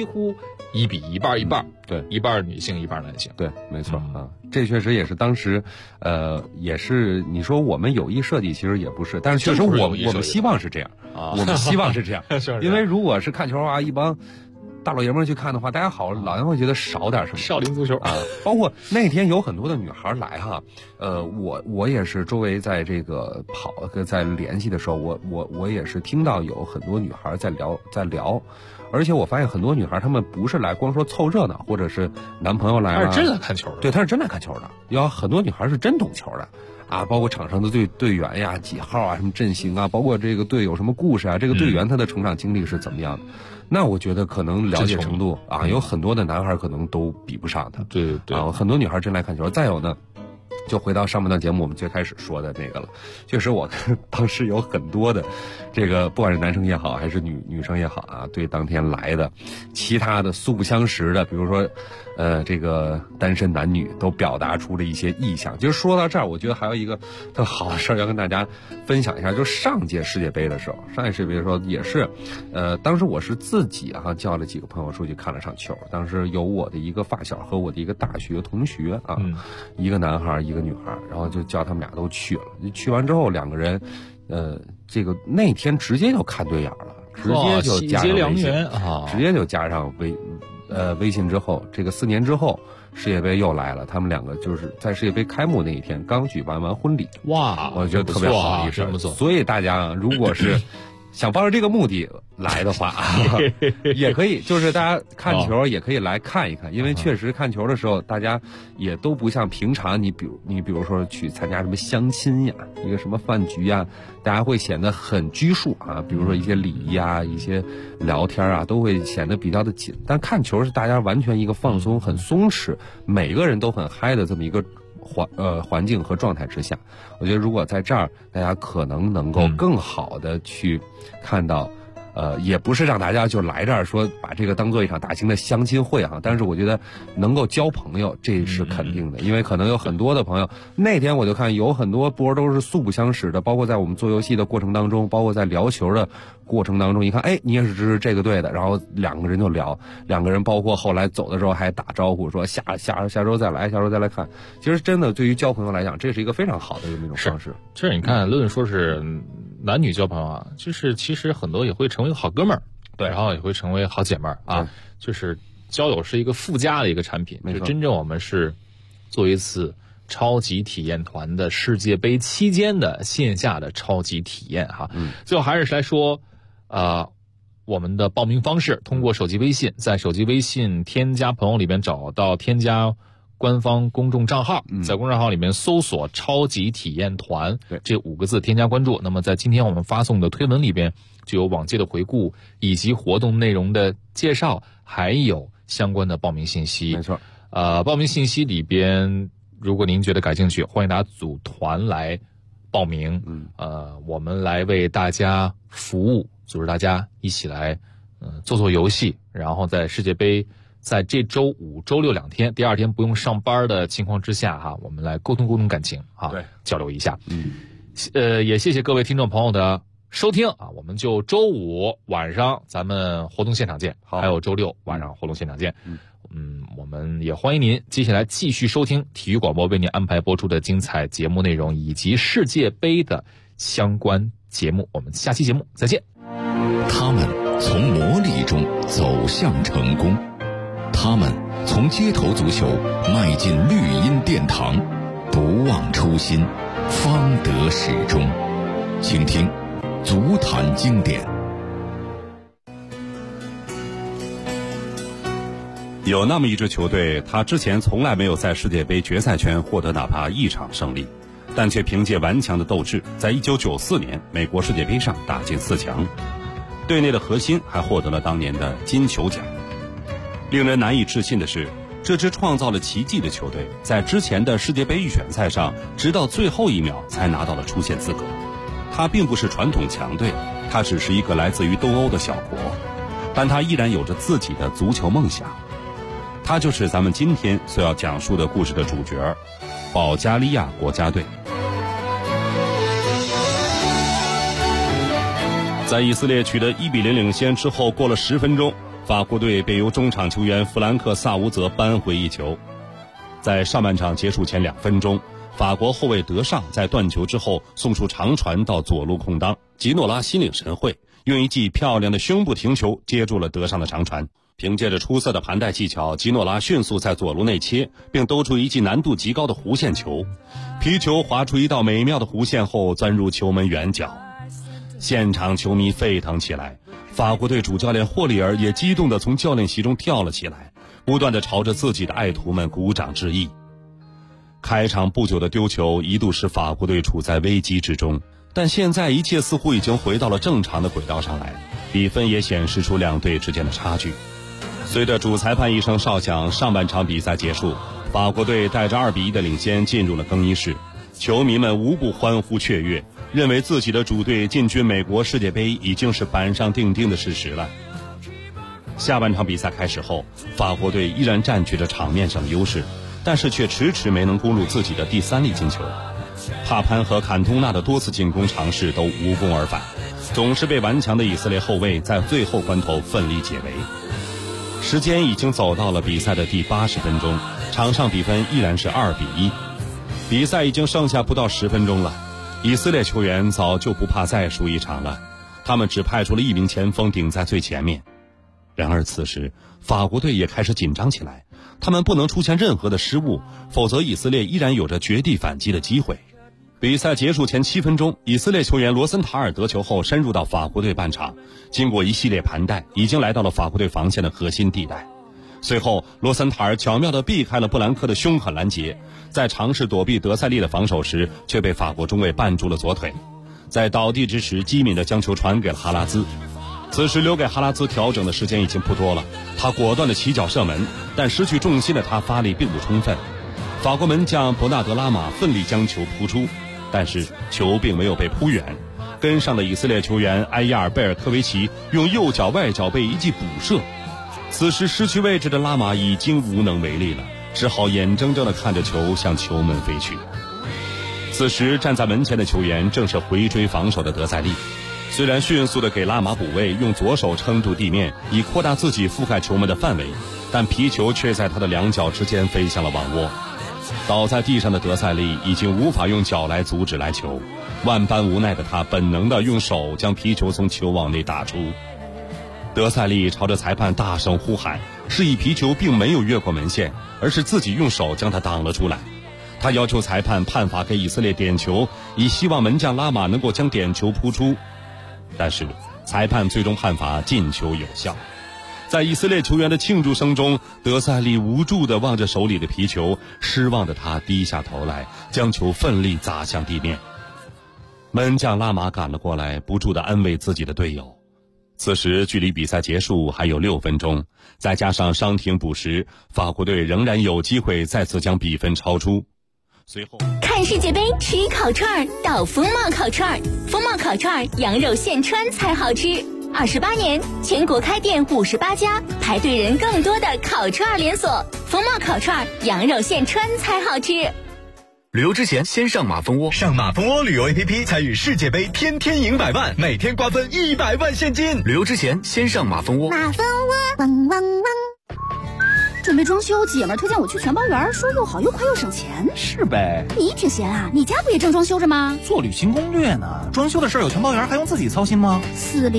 1比1，一半一半， 对， 一半女性一半男性， 对，没错啊，这确实也是当时，也是你说我们有意设计，其实也不是，但是确实我们希望是这样啊，我们希望是这样，因为如果是看球啊，一帮大老爷们去看的话，大家老会觉得少点什么。 少林足球啊，包括那天有很多的女孩来哈，我也是周围在这个在联系的时候，我也是听到有很多女孩在聊。而且我发现很多女孩她们不是来光说凑热闹，或者是男朋友来了， 她是真来看球的。 对，她是真来看球的。有很多女孩是真懂球的啊，包括场上的队员呀、几号啊、什么阵型啊，包括这个队有什么故事啊，这个队员他的成长经历是怎么样的。那我觉得可能了解程度啊，有很多的男孩可能都比不上他。 对对啊，很多女孩真来看球。再有呢，就回到上半段节目我们最开始说的那个了，确实我当时有很多的这个不管是男生也好还是女生也好啊，对当天来的其他的素不相识的，比如说这个单身男女都表达出了一些意向。就是说到这儿，我觉得还有一个特好的事儿要跟大家分享一下，就是上届世界杯的时候也是当时我是自己叫了几个朋友出去看了场球。当时有我的一个发小和我的一个大学同学啊，一个男孩一个女孩，然后就叫他们俩都去了。去完之后两个人这个那天直接就看对眼了，直接就加上微信直接就加上微信之后，这个4年之后世界杯又来了，他们两个就是在世界杯开幕那一天刚举办完婚礼。 哇， 我觉得特别好的一事。所以大家如果是想抱着这个目的来的话也可以，就是大家看球也可以来看一看，因为确实看球的时候大家也都不像平常你比如说去参加什么相亲呀，一个什么饭局呀，大家会显得很拘束啊，比如说一些礼仪啊，一些聊天啊，都会显得比较的紧。但看球是大家完全一个放松很松弛，每个人都很嗨的这么一个环境和状态之下，我觉得如果在这儿大家可能能够更好的去看到也不是让大家就来这儿说把这个当做一场大型的相亲会哈，但是我觉得能够交朋友这是肯定的，因为可能有很多的朋友那天我就看有很多波都是素不相识的，包括在我们做游戏的过程当中，包括在聊球的过程当中，一看你也是支持这个队的，然后两个人就聊，两个人包括后来走的时候还打招呼说下周再来，下周再来看。其实真的对于交朋友来讲，这是一个非常好的这么一种方式。 其实你看论说是男女交朋友啊，就是其实很多也会成为好哥们儿， 对， 然后也会成为好姐妹儿啊，就是交友是一个附加的一个产品，就真正我们是做一次超级体验团的世界杯期间的线下的超级体验哈。最后还是来说我们的报名方式，通过手机微信，在手机微信添加朋友里边找到添加官方公众账号，在公众账号里面搜索超级体验团这5个字添加关注。那么在今天我们发送的推文里边就有往届的回顾以及活动内容的介绍，还有相关的报名信息。 没错， 报名信息里边如果您觉得感兴趣，欢迎大家组团来报名。我们来为大家服务，组织大家一起来做游戏，然后在世界杯在这周5、周62天，第2天不用上班的情况之下哈，我们来沟通感情哈， 对， 交流一下。也谢谢各位听众朋友的收听啊，我们就周5晚上咱们活动现场见，还有周6晚上活动现场见。我们也欢迎您接下来继续收听体育广播为您安排播出的精彩节目内容以及世界杯的相关节目。我们下期节目再见。 他们从磨砺中走向成功，他们从街头足球迈进绿茵殿堂，不忘初心，方得始终。请听足坛经典。 有那么一支球队，他之前从来没有在世界杯决赛圈获得哪怕一场胜利，但却凭借顽强的斗志，在1994年美国世界杯上打进4强。队内的核心还获得了当年的金球奖。令人难以置信的是，这支创造了奇迹的球队，在之前的世界杯预选赛上，直到最后1秒才拿到了出线资格。它并不是传统强队， 他只是一个来自于东欧的小国，但他依然有着自己的足球梦想。他就是咱们今天所要讲述的故事的主角——保加利亚国家队。在以色列取得1-0领先之后，过了10分钟，法国队便由中场球员弗兰克·萨乌泽扳回一球。在上半场结束前2分钟，法国后卫德尚在断球之后送出长传到左路空当，吉诺拉心领神会，用一记漂亮的胸部停球接住了德尚的长传。凭借着出色的盘带技巧，吉诺拉迅速在左路内切，并兜出一记难度极高的弧线球，皮球划出一道美妙的弧线后钻入球门远角。现场球迷沸腾起来，法国队主教练霍利尔也激动地从教练席中跳了起来，不断地朝着自己的爱徒们鼓掌致意。开场不久的丢球一度使法国队处在危机之中，但现在一切似乎已经回到了正常的轨道上来，比分也显示出两队之间的差距。随着主裁判一声哨响，上半场比赛结束，法国队带着2-1的领先进入了更衣室，球迷们无不欢呼雀跃，认为自己的主队进军美国世界杯已经是板上钉钉的事实了。下半场比赛开始后，法国队依然占据着场面上的优势，但是却迟迟没能攻入自己的第3粒进球。帕潘和坎通纳的多次进攻尝试都无功而返，总是被顽强的以色列后卫在最后关头奋力解围。时间已经走到了比赛的第80分钟，场上比分依然是2-1。比赛已经剩下不到10分钟了，以色列球员早就不怕再输一场了，他们只派出了1名前锋顶在最前面。然而此时法国队也开始紧张起来，他们不能出现任何的失误，否则以色列依然有着绝地反击的机会。比赛结束前7分钟，以色列球员罗森塔尔得球后深入到法国队半场，经过一系列盘带，已经来到了法国队防线的核心地带。随后罗森塔尔巧妙地避开了布兰科的凶狠拦截，在尝试躲避德塞利的防守时，却被法国中卫绊住了左腿，在倒地之时机敏地将球传给了哈拉兹。此时留给哈拉兹调整的时间已经不多了，他果断地起脚射门，但失去重心的他发力并不充分。法国门将伯纳德拉马奋力将球扑出，但是球并没有被扑远，跟上的以色列球员埃亚尔贝尔科维奇用右脚外脚背一记补射。此时失去位置的拉马已经无能为力了，只好眼睁睁地看着球向球门飞去。此时站在门前的球员正是回追防守的德塞利，虽然迅速地给拉马补位，用左手撑住地面以扩大自己覆盖球门的范围，但皮球却在他的两脚之间飞向了网窝。倒在地上的德塞利已经无法用脚来阻止来球，万般无奈的他本能地用手将皮球从球网内打出。德塞利朝着裁判大声呼喊，示意皮球并没有越过门线，而是自己用手将它挡了出来。他要求裁判判罚给以色列点球，以希望门将拉马能够将点球扑出，但是裁判最终判罚进球有效。在以色列球员的庆祝声中，德塞利无助地望着手里的皮球，失望的他低下头来，将球奋力砸向地面。门将拉马赶了过来，不住地安慰自己的队友。此时距离比赛结束还有6分钟，再加上伤停补时，法国队仍然有机会再次将比分超出。随后看世界杯吃烤串到风貌烤串，风貌烤串羊肉现穿才好吃。28年，全国开店58家，排队人更多的烤串连锁。风貌烤串，羊肉现穿才好吃。 旅游之前先上马蜂窝，上马蜂窝旅游 APP 参与世界杯，天天赢100万，每天瓜分100万现金。旅游之前先上马蜂窝。 马蜂窝，汪汪汪。准备装修，姐们推荐我去全包园，说又好又快又省钱。 是呗。 你挺闲啊，你家不也正装修着吗？ 做旅行攻略呢。装修的事儿有全包园，还用自己操心吗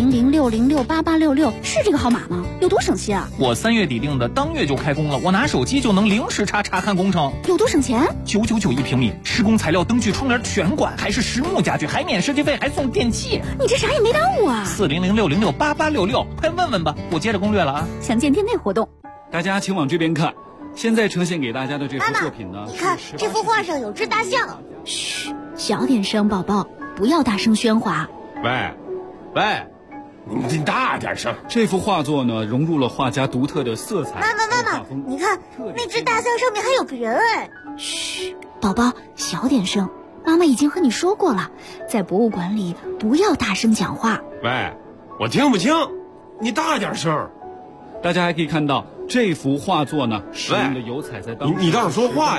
？40060688866是这个号码吗？有多省心啊？ 我3月底订的，当月就开工了。我拿手机就能零时差查看工程。 有多省钱 ？999一平米，施工材料、灯具、窗帘全管，还是实木家具，还免设计费，还送电器。 你这啥也没耽误啊 ！40060688866，快问问吧，我接着攻略了啊。 详见店内活动。 大家请往这边看，现在呈现给大家的这幅作品呢， 你看这幅画上有只大象。嘘，小点声，宝宝，不要大声喧哗。 喂，你大点声。这幅画作呢，融入了画家独特的色彩。 妈妈，你看那只大象上面还有个人哎。嘘，宝宝，小点声。妈妈已经和你说过了，在博物馆里不要大声讲话。 喂，我听不清，你大点声。大家还可以看到这幅画作呢，使用的油彩在当时， 你倒是说话呀。